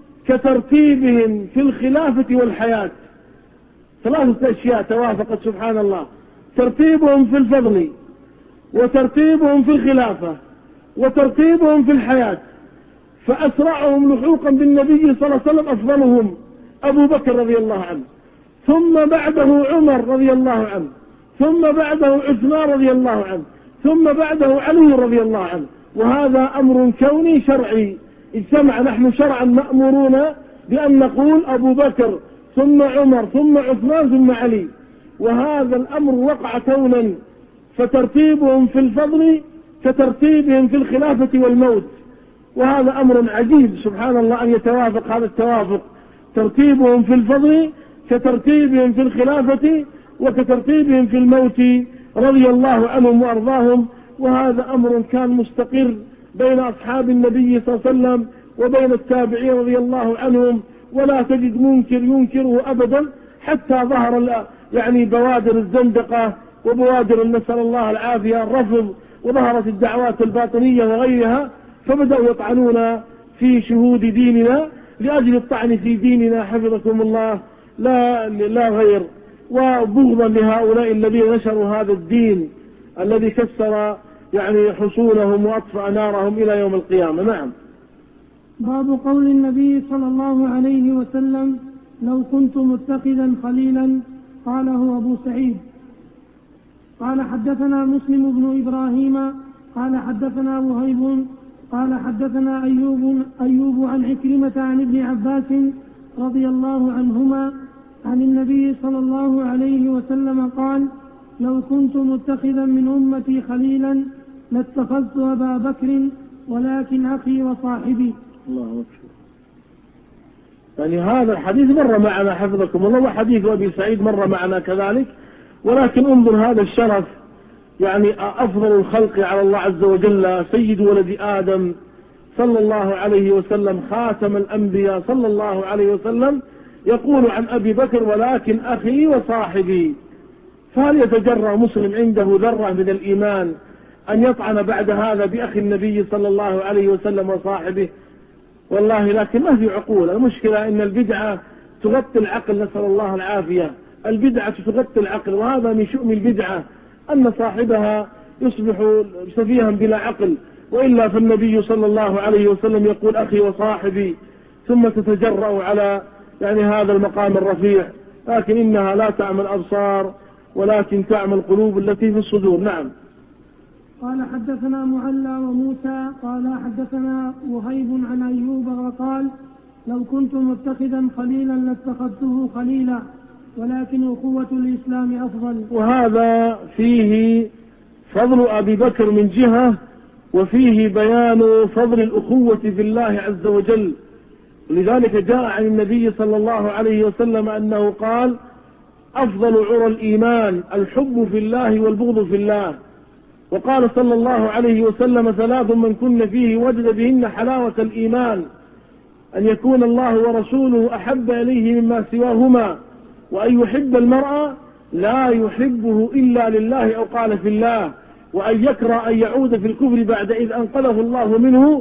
كترتيبهم في الخلافة والحياة، ثلاثة أشياء توافقت سبحان الله، ترتيبهم في الفضل وترتيبهم في الخلافة وترتيبهم في الحياة، فأسرعهم لحوقا بالنبي صلى الله عليه وسلم أفضلهم أبو بكر رضي الله عنه، ثم بعده عمر رضي الله عنه، ثم بعده عثمان رضي الله عنه، ثم بعده علي رضي الله عنه. وهذا أمر كوني شرعي، اجتمع نحن شرعا مأمورون بأن نقول أبو بكر ثم عمر ثم عثمان ثم علي، وهذا الأمر وقع كونا، فترتيبهم في الفضل كترتيبهم في الخلافة والموت، وهذا أمر عجيب سبحان الله أن يتوافق هذا التوافق، ترتيبهم في الفضل كترتيبهم في الخلافة وكترتيبهم في الموت رضي الله عنهم وأرضاهم. وهذا أمر كان مستقر بين أصحاب النبي صلى الله عليه وسلم وبين التابعين رضي الله عنهم، ولا تجد منكر ينكره أبدا، حتى ظهر يعني بوادر الزندقة وبوادر نسأل الله العافية الرفض، وظهرت الدعوات الباطنية وغيرها، فبدأوا يطعنون في شهود ديننا لأجل الطعن في ديننا حفظكم الله لا غير، وبغضا لهؤلاء الذين نشروا هذا الدين الذي كسر يعني حصونهم وأطفأ نارهم إلى يوم القيامة. نعم. باب قول النبي صلى الله عليه وسلم لو كنت متخذا خليلا، قاله أبو سعيد. قال حدثنا مسلم بن إبراهيم قال حدثنا وهيب قال حدثنا أيوب عن عكرمة عن ابن عباس رضي الله عنهما عن النبي صلى الله عليه وسلم قال لو كنت متخذا من أمتي خليلا لاتخذت أبا بكر ولكن أخي وصاحبي. الله أكبر. يعني هذا الحديث مر معنا حفظكم الله، وحديث أبي سعيد مر معنا كذلك، ولكن انظر هذا الشرف، يعني أفضل الخلق على الله عز وجل سيد ولد آدم صلى الله عليه وسلم خاتم الأنبياء صلى الله عليه وسلم يقول عن أبي بكر ولكن أخي وصاحبي. فهل يتجرأ مسلم عنده ذرة من الإيمان أن يطعن بعد هذا بأخي النبي صلى الله عليه وسلم وصاحبه؟ والله لكن ما في عقول. المشكلة إن البدعة تغطي العقل، نسأل الله العافية، البدعة تغطي العقل، وهذا من شؤم البدعة أن صاحبها يصبح سفيها بلا عقل، وإلا فالنبي صلى الله عليه وسلم يقول أخي وصاحبي، ثم تتجرأ على يعني هذا المقام الرفيع، لكن إنها لا تعمى الأبصار ولكن تعمى القلوب التي في الصدور. نعم. قال حدثنا معلى وموسى قال حدثنا وهيب عن أيوب وقال لو كنت متخذا خليلا لاتخذته خليلا ولكن أخوة الإسلام أفضل. وهذا فيه فضل أبي بكر من جهة، وفيه بيان فضل الأخوة في الله عز وجل. لذلك جاء عن النبي صلى الله عليه وسلم أنه قال أفضل عرى الإيمان الحب في الله والبغض في الله. وقال صلى الله عليه وسلم ثلاث من كن فيه وجد بهن حلاوة الإيمان: أن يكون الله ورسوله أحب إليه مما سواهما، وأن يحب المرأة لا يحبه إلا لله أو قال في الله، وأن يكره أن يعود في الكفر بعد إذ أنقذه الله منه،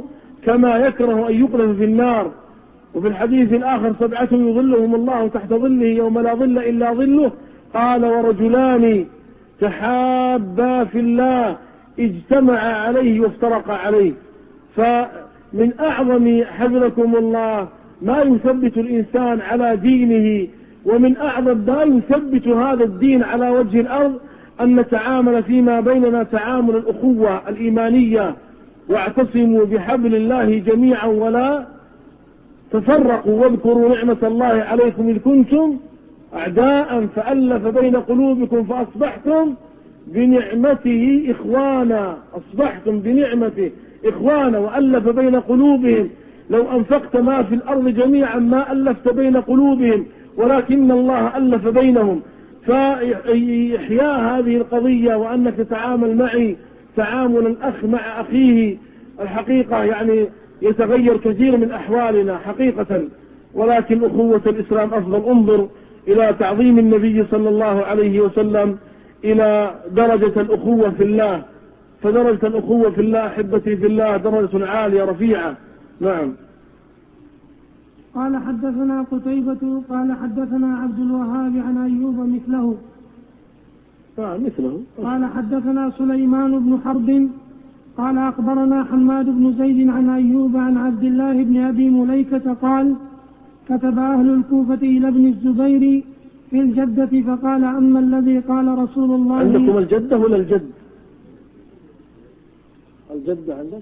كما يكره أن يقذف في النار. وفي الحديث الآخر 7 يظلهم الله تحت ظله يوم لا ظل إلا ظله. قال ورجلان تحابا في الله اجتمع عليه وافترق عليه. فمن أعظم حفظكم الله ما يثبت الإنسان على دينه، ومن أعظم ما يثبت هذا الدين على وجه الأرض أن نتعامل فيما بيننا تعامل الأخوة الإيمانية. واعتصموا بحبل الله جميعا ولا تفرقوا واذكروا نعمة الله عليكم إذ كنتم أعداء فألف بين قلوبكم فأصبحتم بنعمته إخوانا. أصبحتم بنعمته إخوانا وألف بين قلوبهم. لو أنفقت ما في الأرض جميعا ما ألفت بين قلوبهم ولكن الله ألف بينهم. فإحياء هذه القضية وأنك تتعامل معي تعامل الأخ مع أخيه الحقيقة يعني يتغير كثير من أحوالنا حقيقة. ولكن أخوة الإسلام أفضل. انظر إلى تعظيم النبي صلى الله عليه وسلم إلى درجة الأخوة في الله. فدرجة الأخوة في الله أحبتي في الله درجة عالية رفيعة. نعم. قال حدثنا قتيبة قال حدثنا عبد الوهاب عن أيوب مثله. قال حدثنا سليمان بن حرب قال أخبرنا حماد بن زيد عن أيوب عن عبد الله بن أبي مليكة قال كتب أهل الكوفة إلى ابن الزبير في الجدة فقال أما الذي قال رسول الله. عندكم الجدة ولا الجد؟ الجدة عندك؟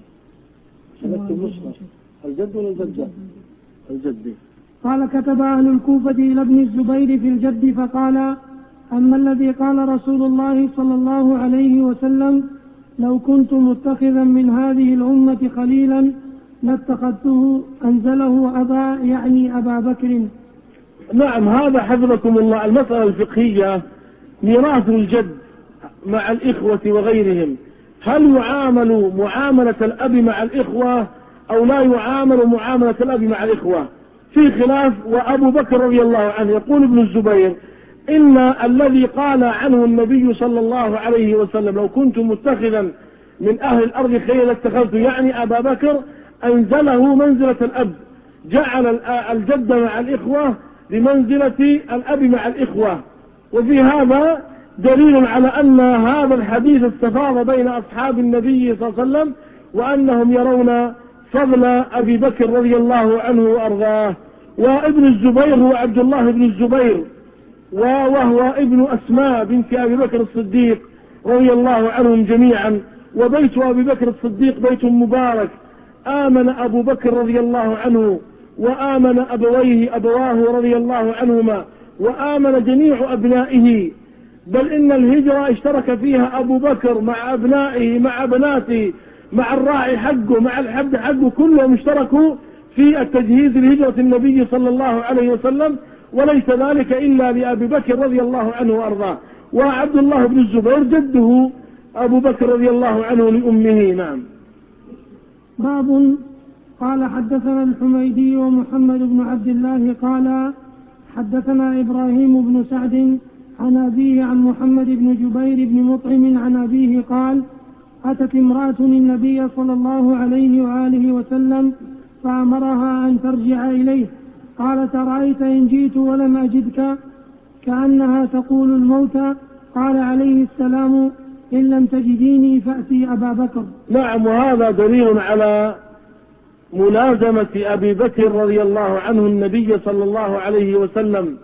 الجد ولا الجدة؟ الجد. قال كتب أهل الكوفة إلى ابن الزبير في الجد فقال أما الذي قال رسول الله صلى الله عليه وسلم لو كنت متخذا من هذه الأمة خليلا لاتخذته أنزله أبا يعني أبا بكر. نعم هذا حفظكم الله المسألة الفقهية ميراث الجد مع الإخوة وغيرهم. هل يعامل معاملة الأب مع الإخوة أو لا يعامل معاملة الأب مع الإخوة؟ في خلاف. وأبو بكر رضي الله عنه يقول ابن الزبير إن الذي قال عنه النبي صلى الله عليه وسلم لو كنت متخذا من أهل الأرض خيلا اتخذته يعني أبا بكر أنزله منزلة الأب. جعل الجد مع الإخوة بمنزلة الأب مع الإخوة. وفي هذا دليل على أن هذا الحديث استفاض بين أصحاب النبي صلى الله عليه وسلم وأنهم يرون فضل أبي بكر رضي الله عنه وأرضاه. وابن الزبير هو عبد الله بن الزبير وهو ابن أسماء بنت أبي بكر الصديق رضي الله عنهم جميعا. وبيت أبي بكر الصديق بيت مبارك. آمن أبو بكر رضي الله عنه وآمن أبواه رضي الله عنهما وآمن جميع أبنائه. بل إن الهجرة اشترك فيها أبو بكر مع أبنائه مع بناته مع الراعي حقه مع الحد حقه كلهم اشتركوا في التجهيز لهجرة النبي صلى الله عليه وسلم. وليس ذلك إلا لأبي بكر رضي الله عنه وأرضاه. وعبد الله بن الزبير جده أبو بكر رضي الله عنه لأمه. نعم. باب. قال حدثنا الحميدي ومحمد بن عبد الله قال حدثنا إبراهيم بن سعد عن أبيه عن محمد بن جبير بن مطعم عن أبيه قال أتت امرأة النبي صلى الله عليه وآله وسلم فأمرها أن ترجع إليه. قالت أرأيت إن جئت ولم أجدك كأنها تقول الموتى. قال عليه السلام إن لم تجديني فأتي أبا بكر. نعم. وهذا دليل على ملازمة أبي بكر رضي الله عنه النبي صلى الله عليه وسلم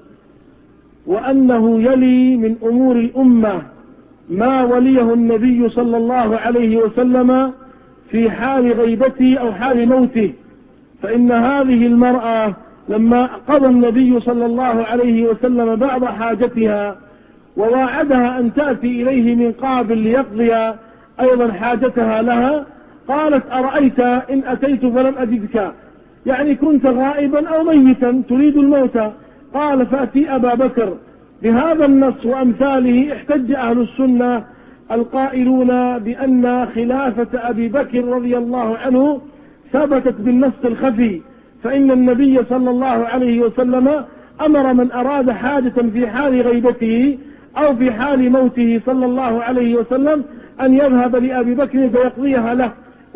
وأنه يلي من أمور الأمة ما وليه النبي صلى الله عليه وسلم في حال غيبته أو حال موته. فإن هذه المرأة لما قضى النبي صلى الله عليه وسلم بعض حاجتها وواعدها أن تأتي إليه من قابل ليقضي أيضا حاجتها لها قالت أرأيت إن أتيت فلم أجدك يعني كنت غائبا أو ميتا تريد الموت. قال فأتي أبا بكر. بهذا النص وأمثاله احتج أهل السنة القائلون بأن خلافة أبي بكر رضي الله عنه ثبتت بالنص الخفي. فإن النبي صلى الله عليه وسلم أمر من أراد حاجة في حال غيبته أو في حال موته صلى الله عليه وسلم أن يذهب لأبي بكر فيقضيها له.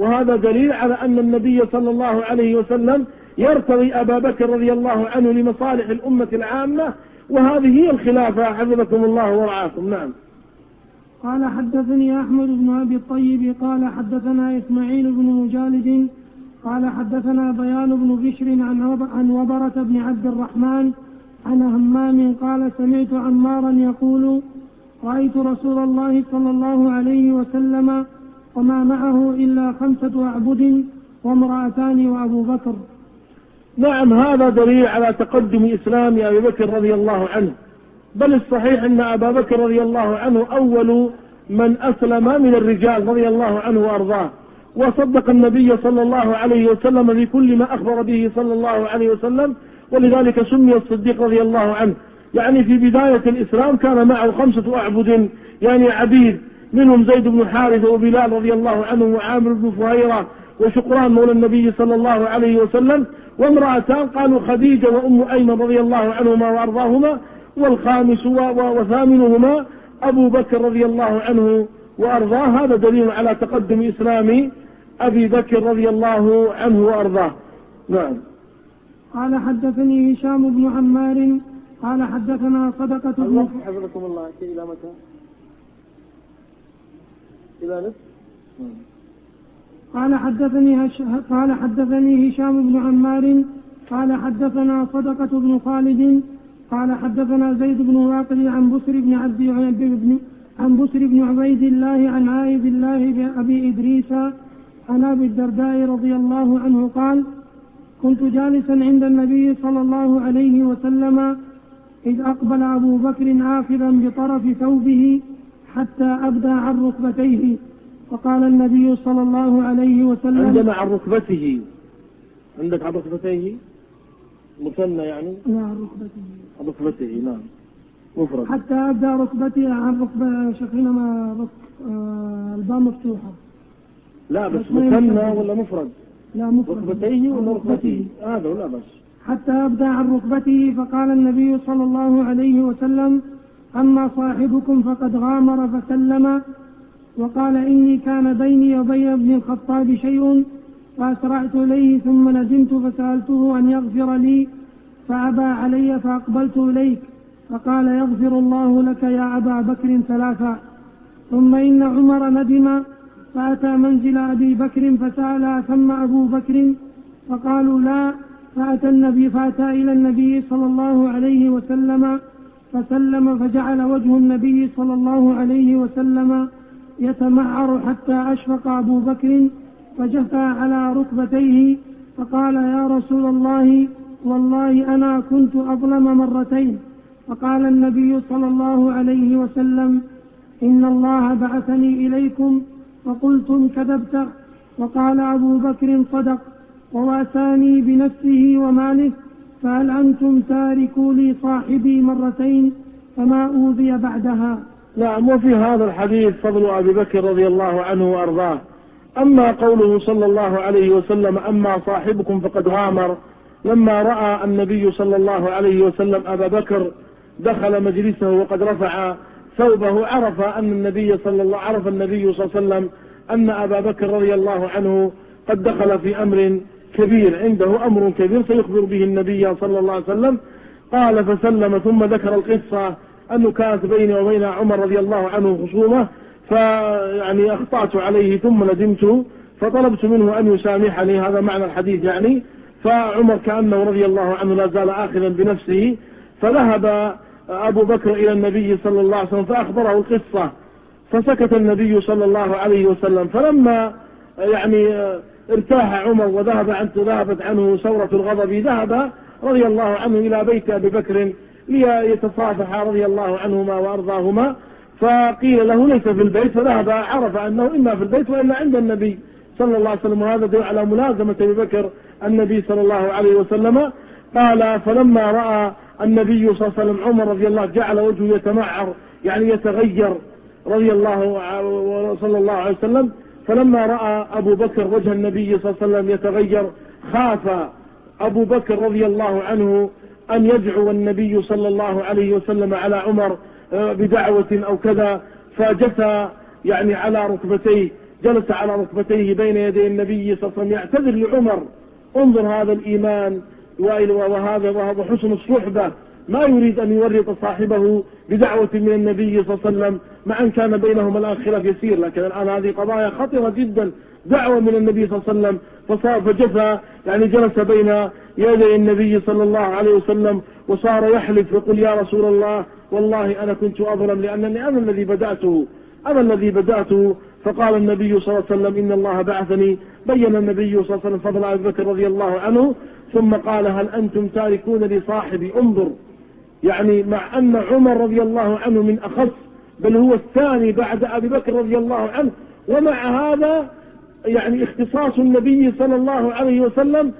وهذا دليل على أن النبي صلى الله عليه وسلم يرتضي أبا بكر رضي الله عنه لمصالح الأمة العامة، وهذه هي الخلافة حفظكم الله ورعاكم. نعم. قال حدثني أحمد بن أبي الطيب قال حدثنا إسماعيل بن مجالد قال حدثنا بيان بن بشر عن وبرة بن عبد الرحمن عن همام قال سمعت عمارا يقول رأيت رسول الله صلى الله عليه وسلم وما معه إلا 5 أعبد وامرأتان وأبو بكر. نعم، هذا دليل على تقدم إسلام أبي بكر رضي الله عنه، بل الصحيح أن أبا بكر رضي الله عنه أول من أسلم من الرجال رضي الله عنه وأرضاه، وصدق النبي صلى الله عليه وسلم بكل ما أخبر به صلى الله عليه وسلم، ولذلك سمي الصديق رضي الله عنه. يعني في بداية الإسلام كان معه 5 أعبد، يعني عبيد، منهم زيد بن حارثة وبلال رضي الله عنه وعامر بن فهيرة وشقران مولى النبي صلى الله عليه وسلم، وامرأتان قالوا خديجة وأم أيمن رضي الله عنهما وأرضاهما، والخامس وثامنهما أبو بكر رضي الله عنه وأرضاه. هذا دليل على تقدم إسلام أبي بكر رضي الله عنه وأرضاه. نعم. قال حدثني هشام بن عمار قال حدثنا صدقة بن حفظكم الله إلى متى؟ إلى نصف. قال حدثني هشام بن عمار قال حدثنا صدقة بن خالد قال حدثنا زيد بن واقل عن بسر بن عبيد الله عن عائذ الله بأبي إدريس عن أبي الدرداء رضي الله عنه قال كنت جالسا عند النبي صلى الله عليه وسلم إذ أقبل أبو بكر آخذا بطرف ثوبه حتى أبدى عن ركبتيه، فقال النبي صلى الله عليه وسلم عندنا عن ركبته، عندك عن ركبتيه مثنى يعني؟ لا عن ركبته نعم مفرد. حتى أبدى ركبتي عن ركبة شكلنا ما الباء مفتوحة. لا بس مثنى ولا مفرد؟ لا مفرد. ركبتيه ولا ركبته؟ هذا ولا بس. حتى أبدى عن ركبته، فقال النبي صلى الله عليه وسلم أما صاحبكم فقد غامر فسلم، وقال إني كان بيني وبين ابن الخطاب شيء فأسرعت إليه ثم ندمت فسألته أن يغفر لي فأبى علي فأقبلت إليك، فقال يغفر الله لك يا أبا بكر 3. ثم إن عمر ندم فأتى منزل أبي بكر فسأل ثم أبو بكر فقالوا لا، فأتى إلى النبي صلى الله عليه وسلم فسلم، فجعل وجه النبي صلى الله عليه وسلم يتمعر حتى أشفق أبو بكر فجثى على ركبتيه فقال يا رسول الله والله أنا كنت أظلم 2 فقال النبي صلى الله عليه وسلم إن الله بعثني إليكم فقلتم كذبت، وقال أبو بكر صدق وواساني بنفسه وماله، فهل أنتم تاركوا لي صاحبي 2 فما أوذي بعدها. نعم. وفي هذا الحديث فضل أبي بكر رضي الله عنه وأرضاه. أما قوله صلى الله عليه وسلم أما صاحبكم فقد غامر، لما رأى النبي صلى الله عليه وسلم أبا بكر دخل مجلسه وقد رفع ثوبه عرف النبي صلى الله عليه وسلم أن أبا بكر رضي الله عنه قد دخل في أمر كبير، عنده أمر كبير سيخبر به النبي صلى الله عليه وسلم. قال فسلم، ثم ذكر القصة أنه كانت بيني وبين عمر رضي الله عنه خصومة، فيعني أخطأت عليه ثم ندمت فطلبت منه أن يسامحني، هذا معنى الحديث يعني. فعمر كأنه رضي الله عنه لا زال آخذا بنفسه، فذهب أبو بكر إلى النبي صلى الله عليه وسلم فأخبره القصة، فسكت النبي صلى الله عليه وسلم. فلما يعني ارتاح عمر ذهبت عنه ثورة الغضب، ذهب رضي الله عنه إلى بيت أبي بكر ليتصافح رضي الله عنهما وأرضاهما، فقيل له ليس في البيت، فذهب عرف أنه إما في البيت وإلا عند النبي صلى الله عليه وسلم، وهذا دل على ملازمة أبي بكر النبي صلى الله عليه وسلم. قال فلما رأى النبي صلى الله عليه وسلم عمر رضي الله جعل وجهه يتمعر يعني يتغير رضي الله صلى الله عليه وسلم، فلما رأى أبو بكر وجه النبي صلى الله عليه وسلم يتغير خاف أبو بكر رضي الله عنه أن يدعو النبي صلى الله عليه وسلم على عمر بدعوة أو كذا، فجثى يعني على ركبتيه جلس على ركبتيه بين يدي النبي صلى الله عليه وسلم يعتذر لعمر. انظر هذا الإيمان وهذا حسن الصحبة، ما يريد أن يورط صاحبه بدعوة من النبي صلى الله عليه وسلم، مع أن كان بينهما الآن خلاف يسير، لكن الآن هذه قضايا خطيرة جدا، دعوة من النبي صلى الله عليه وسلم. فجثى يعني جلس بين يدي النبي صلى الله عليه وسلم وصار يحلف يقول يا رسول الله والله أنا كنت أظلم لأنني أنا الذي بدأته. فقال النبي صلى الله عليه وسلم إن الله بعثني. بين النبي صلى الله عليه وسلم فضل أبي بكر رضي الله عنه، ثم قال هل أنتم تاركون لصاحبي. انظر يعني مع أن عمر رضي الله عنه من أخص، بل هو الثاني بعد أبي بكر رضي الله عنه، ومع هذا يعني اختصاص النبي صلى الله عليه وسلم،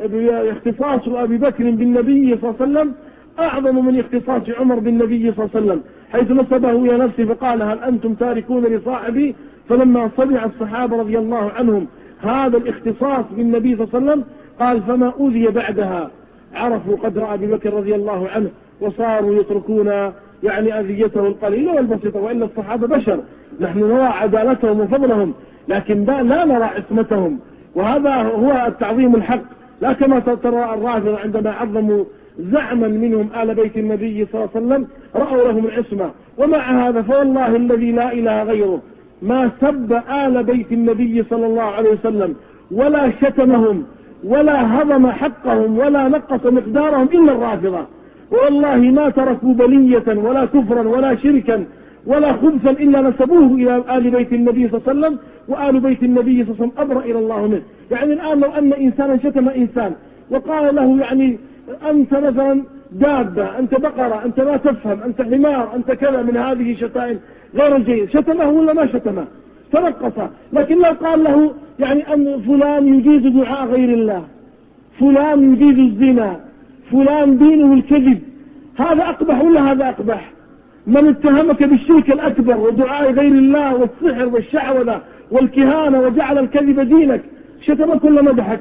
اختصاص أبي بكر بالنبي صلى الله عليه وسلم أعظم من اختصاص عمر بالنبي صلى الله عليه وسلم، حيث نسبه إلى نفسه فقال هل أنتم تاركون لصاحبي. فلما سمع الصحابة رضي الله عنهم هذا الاختصاص بالنبي صلى الله عليه وسلم قال فما أوذي بعدها، عرفوا قدر أبي بكر رضي الله عنه وصاروا يتركون يعني أذيته القليلة والبسيطة. وإلا الصحابة بشر، نحن نرى عدالتهم وفضلهم لكن لا نرى عصمتهم، وهذا هو التعظيم الحق، لا كما ترى الرافضة عندما عظموا زعما منهم آل بيت النبي صلى الله عليه وسلم رأوا لهم العصمة. ومع هذا فوالله الذي لا إله غيره ما سب آل بيت النبي صلى الله عليه وسلم ولا شتمهم ولا هضم حقهم ولا نقص مقدارهم إلا الرافضة. والله ما تركوا بلية ولا كفرا ولا شركا ولا خبثا إلا نسبوه إلى آل بيت النبي صلى الله عليه وسلم، وآل بيت النبي صلى الله عليه وسلم أبرأ إلى الله منه. يعني الآن لو أن إنسانا شتم إنسان وقال له يعني أنت مثلا دابة، أنت بقرة، أنت ما تفهم، أنت حمار، أنت كذا من هذه شتائم غير الجيد، شتمه ولا ما شتمه؟ تنقصه. لكن لو قال له يعني أن فلان يجيز دعاء غير الله، فلان يجيز الزنا، فلان دينه الكذب، هذا أقبح ولا هذا أقبح؟ من اتهمك بالشرك الأكبر ودعاء غير الله والسحر والشعوذة والكهانة وجعل الكذب دينك، شتمك ولا مدحك؟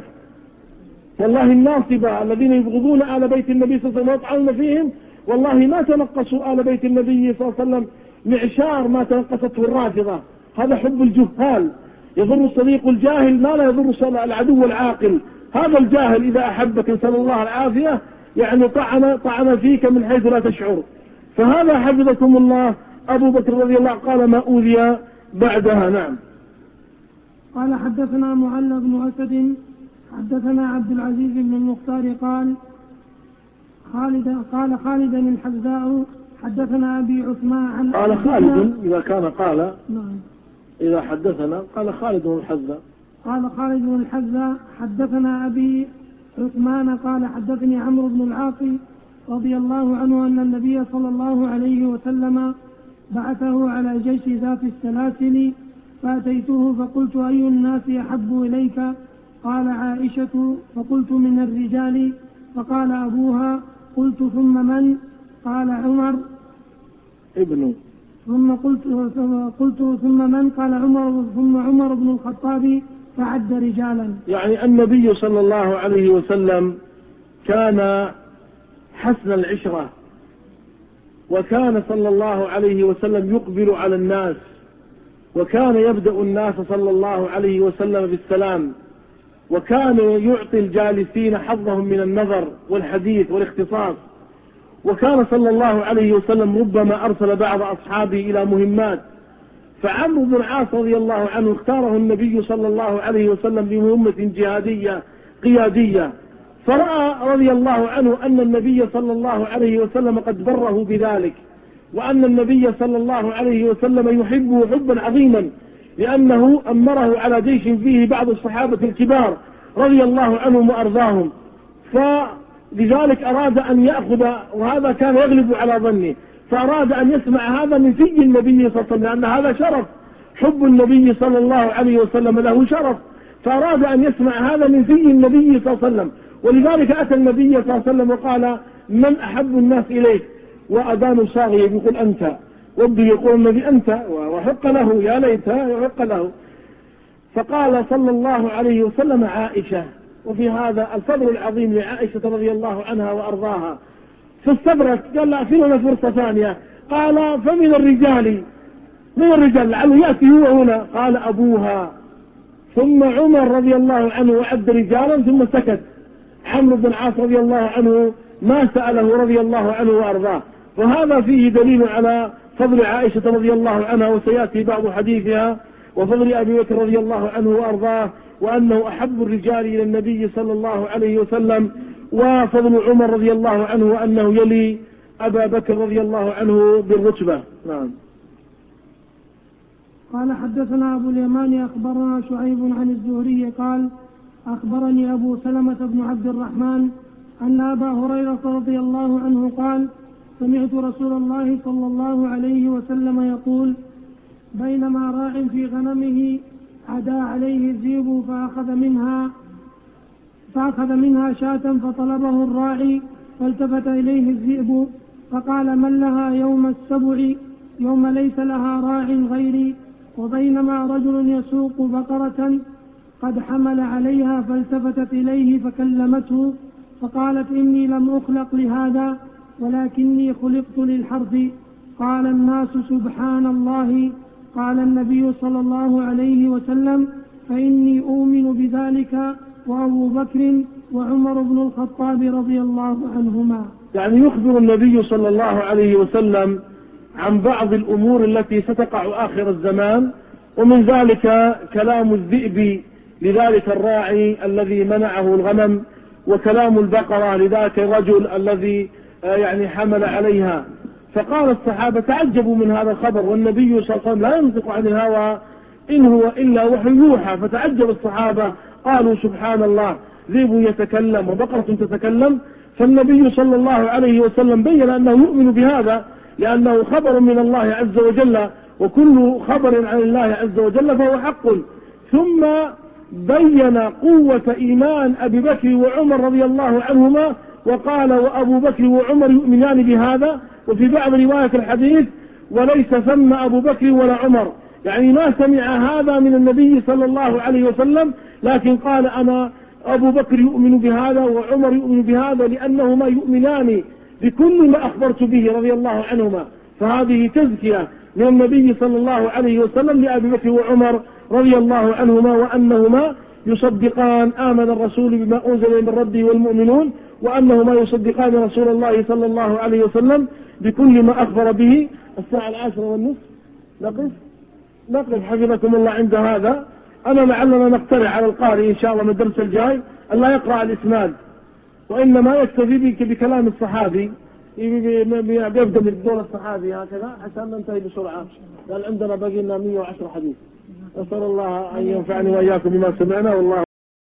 والله الناصبة الذين يبغضون آل بيت النبي صلى الله عليه وسلم ويطعنون فيهم والله ما تنقصوا آل بيت النبي صلى الله عليه وسلم معشار ما تنقصته الرافضة. هذا حب الجهال، يضر الصديق الجاهل ما لا يضر العدو العاقل. هذا الجاهل إذا أحبك نسأل الله العافية يعني طعن فيك من حيث لا تشعر. فهذا حفظكم الله أبو بكر رضي الله قال ما أوذي بعدها. نعم. قال حدثنا معل بن أسد حدثنا عبد العزيز بن المختار قال خالد الحذاء حدثنا أبي عثمان عن قال خالد إذا كان قال نعم إذا حدثنا قال خالد الحذاء قال خالد الحذاء حدثنا أبي عثمان قال حدثني عمرو بن العاص رضي الله عنه أن النبي صلى الله عليه وسلم بعثه على جيش ذات السلاسل فأتيته فقلت أي الناس أحب إليك؟ قال عائشة. فقلت من الرجال. فقال أبوها. قلت ثم من؟ قال عمر ابنه. ثم قلت ثم من؟ قال عمر. ثم عمر بن الخطاب فعد رجالا. يعني النبي صلى الله عليه وسلم كان حسن العشرة، وكان صلى الله عليه وسلم يقبل على الناس، وكان يبدأ الناس صلى الله عليه وسلم بالسلام، وكان يعطي الجالسين حظهم من النظر والحديث والاختصاص. وكان صلى الله عليه وسلم ربما أرسل بعض أصحابه إلى مهمات، فعمرو بن العاص رضي الله عنه اختاره النبي صلى الله عليه وسلم بمهمة جهادية قيادية، فرأى رضي الله عنه أن النبي صلى الله عليه وسلم قد بره بذلك، وأن النبي صلى الله عليه وسلم يحبه حبا عظيما، لأنه أمره على جيش فيه بعض الصحابة الكبار رضي الله عنهم وأرضاهم، فلذلك أراد أن يأخذ، وهذا كان يغلب على ظنه، فأراد أن يسمع هذا من في النبي صلى الله عليه وسلم، لأن هذا شرف، حب النبي صلى الله عليه وسلم له شرف، فأراد أن يسمع هذا من في النبي صلى الله عليه وسلم. ولذلك أتى النبي صلى الله عليه وسلم وقال من أحب الناس إليك؟ وأذان صاغي يقول أنت، وابه يقول النبي أنت، وحق له يا ليت يحق له. فقال صلى الله عليه وسلم عائشة، وفي هذا الفضل العظيم لعائشة رضي الله عنها وأرضاها. فاستبرت قال لا، في لنا فرصة ثانية. قال فمن الرجال، من الرجال لعله يأتي هو هنا؟ قال أبوها. ثم عمر رضي الله عنه وعد رجالا ثم سكت. عمرو بن العاص رضي الله عنه ما سأله رضي الله عنه وأرضاه. وهذا فيه دليل على فضل عائشة رضي الله عنها، وسيأتي بعض حديثها، وفضل أبي بكر رضي الله عنه وأرضاه، وأنه أحب الرجال إلى النبي صلى الله عليه وسلم، وفضل عمر رضي الله عنه وأنه يلي أبا بكر رضي الله عنه بالرتبة. نعم. قال حدثنا أبو اليمان أخبرنا شعيب عن الزهري قال أخبرني أبو سلمة بن عبد الرحمن أن أبا هريرة رضي الله عنه قال سمعت رسول الله صلى الله عليه وسلم يقول بينما راع في غنمه عدا عليه الذئب فأخذ منها شاة فطلبه الراعي فالتفت إليه الذئب فقال من لها يوم السبع يوم ليس لها راع غيري. وبينما رجل يسوق بقرة قد حمل عليها فالتفتت إليه فكلمته فقالت إني لم أخلق لهذا ولكني خلقت للحرث. قال الناس سبحان الله. قال النبي صلى الله عليه وسلم فإني أؤمن بذلك وأبو بكر وعمر بن الخطاب رضي الله عنهما. يعني يخبر النبي صلى الله عليه وسلم عن بعض الأمور التي ستقع آخر الزمان، ومن ذلك كلام الذئب لذلك الراعي الذي منعه الغنم، وكلام البقرة لذاك الرجل الذي يعني حمل عليها. فقال الصحابة تعجبوا من هذا الخبر، والنبي صلى الله عليه وسلم لا ينطق عن الهوى إن هو إلا وحي يوحى. فتعجب الصحابة قالوا سبحان الله، ذئب يتكلم وبقرة تتكلم. فالنبي صلى الله عليه وسلم بين أنه يؤمن بهذا لأنه خبر من الله عز وجل، وكل خبر عن الله عز وجل فهو حق. ثم بين قوة إيمان أبي بكر وعمر رضي الله عنهما، وقال وأبو بكر وعمر يؤمنان بهذا. وفي بعض رواية الحديث وليس ثم أبو بكر ولا عمر، يعني ما سمع هذا من النبي صلى الله عليه وسلم، لكن قال أنا أبو بكر يؤمن بهذا وعمر يؤمن بهذا لأنهما يؤمنان بكل ما أخبرت به رضي الله عنهما. فهذه تزكية من النبي صلى الله عليه وسلم لأبي بكر وعمر رضي الله عنهما، وأنهما يصدقان آمن الرسول بما أنزل من ربه والمؤمنون، وأنهما يصدقان رسول الله صلى الله عليه وسلم بكل ما أخبر به. الساعة 10:30 نقف حفظكم الله عند هذا. أنا لعلنا نقترح على القارئ إن شاء الله من الدرس الجاي أن لا يقرأ الإسناد، وإنما يكتفي بكلام الصحابي، يبدأ من دون الصحابي هكذا حتى ننتهي بسرعة، لأن عندنا بقي لنا 110 حديث. أسأل الله أن ينفعني وإياكم بما سمعنا، والله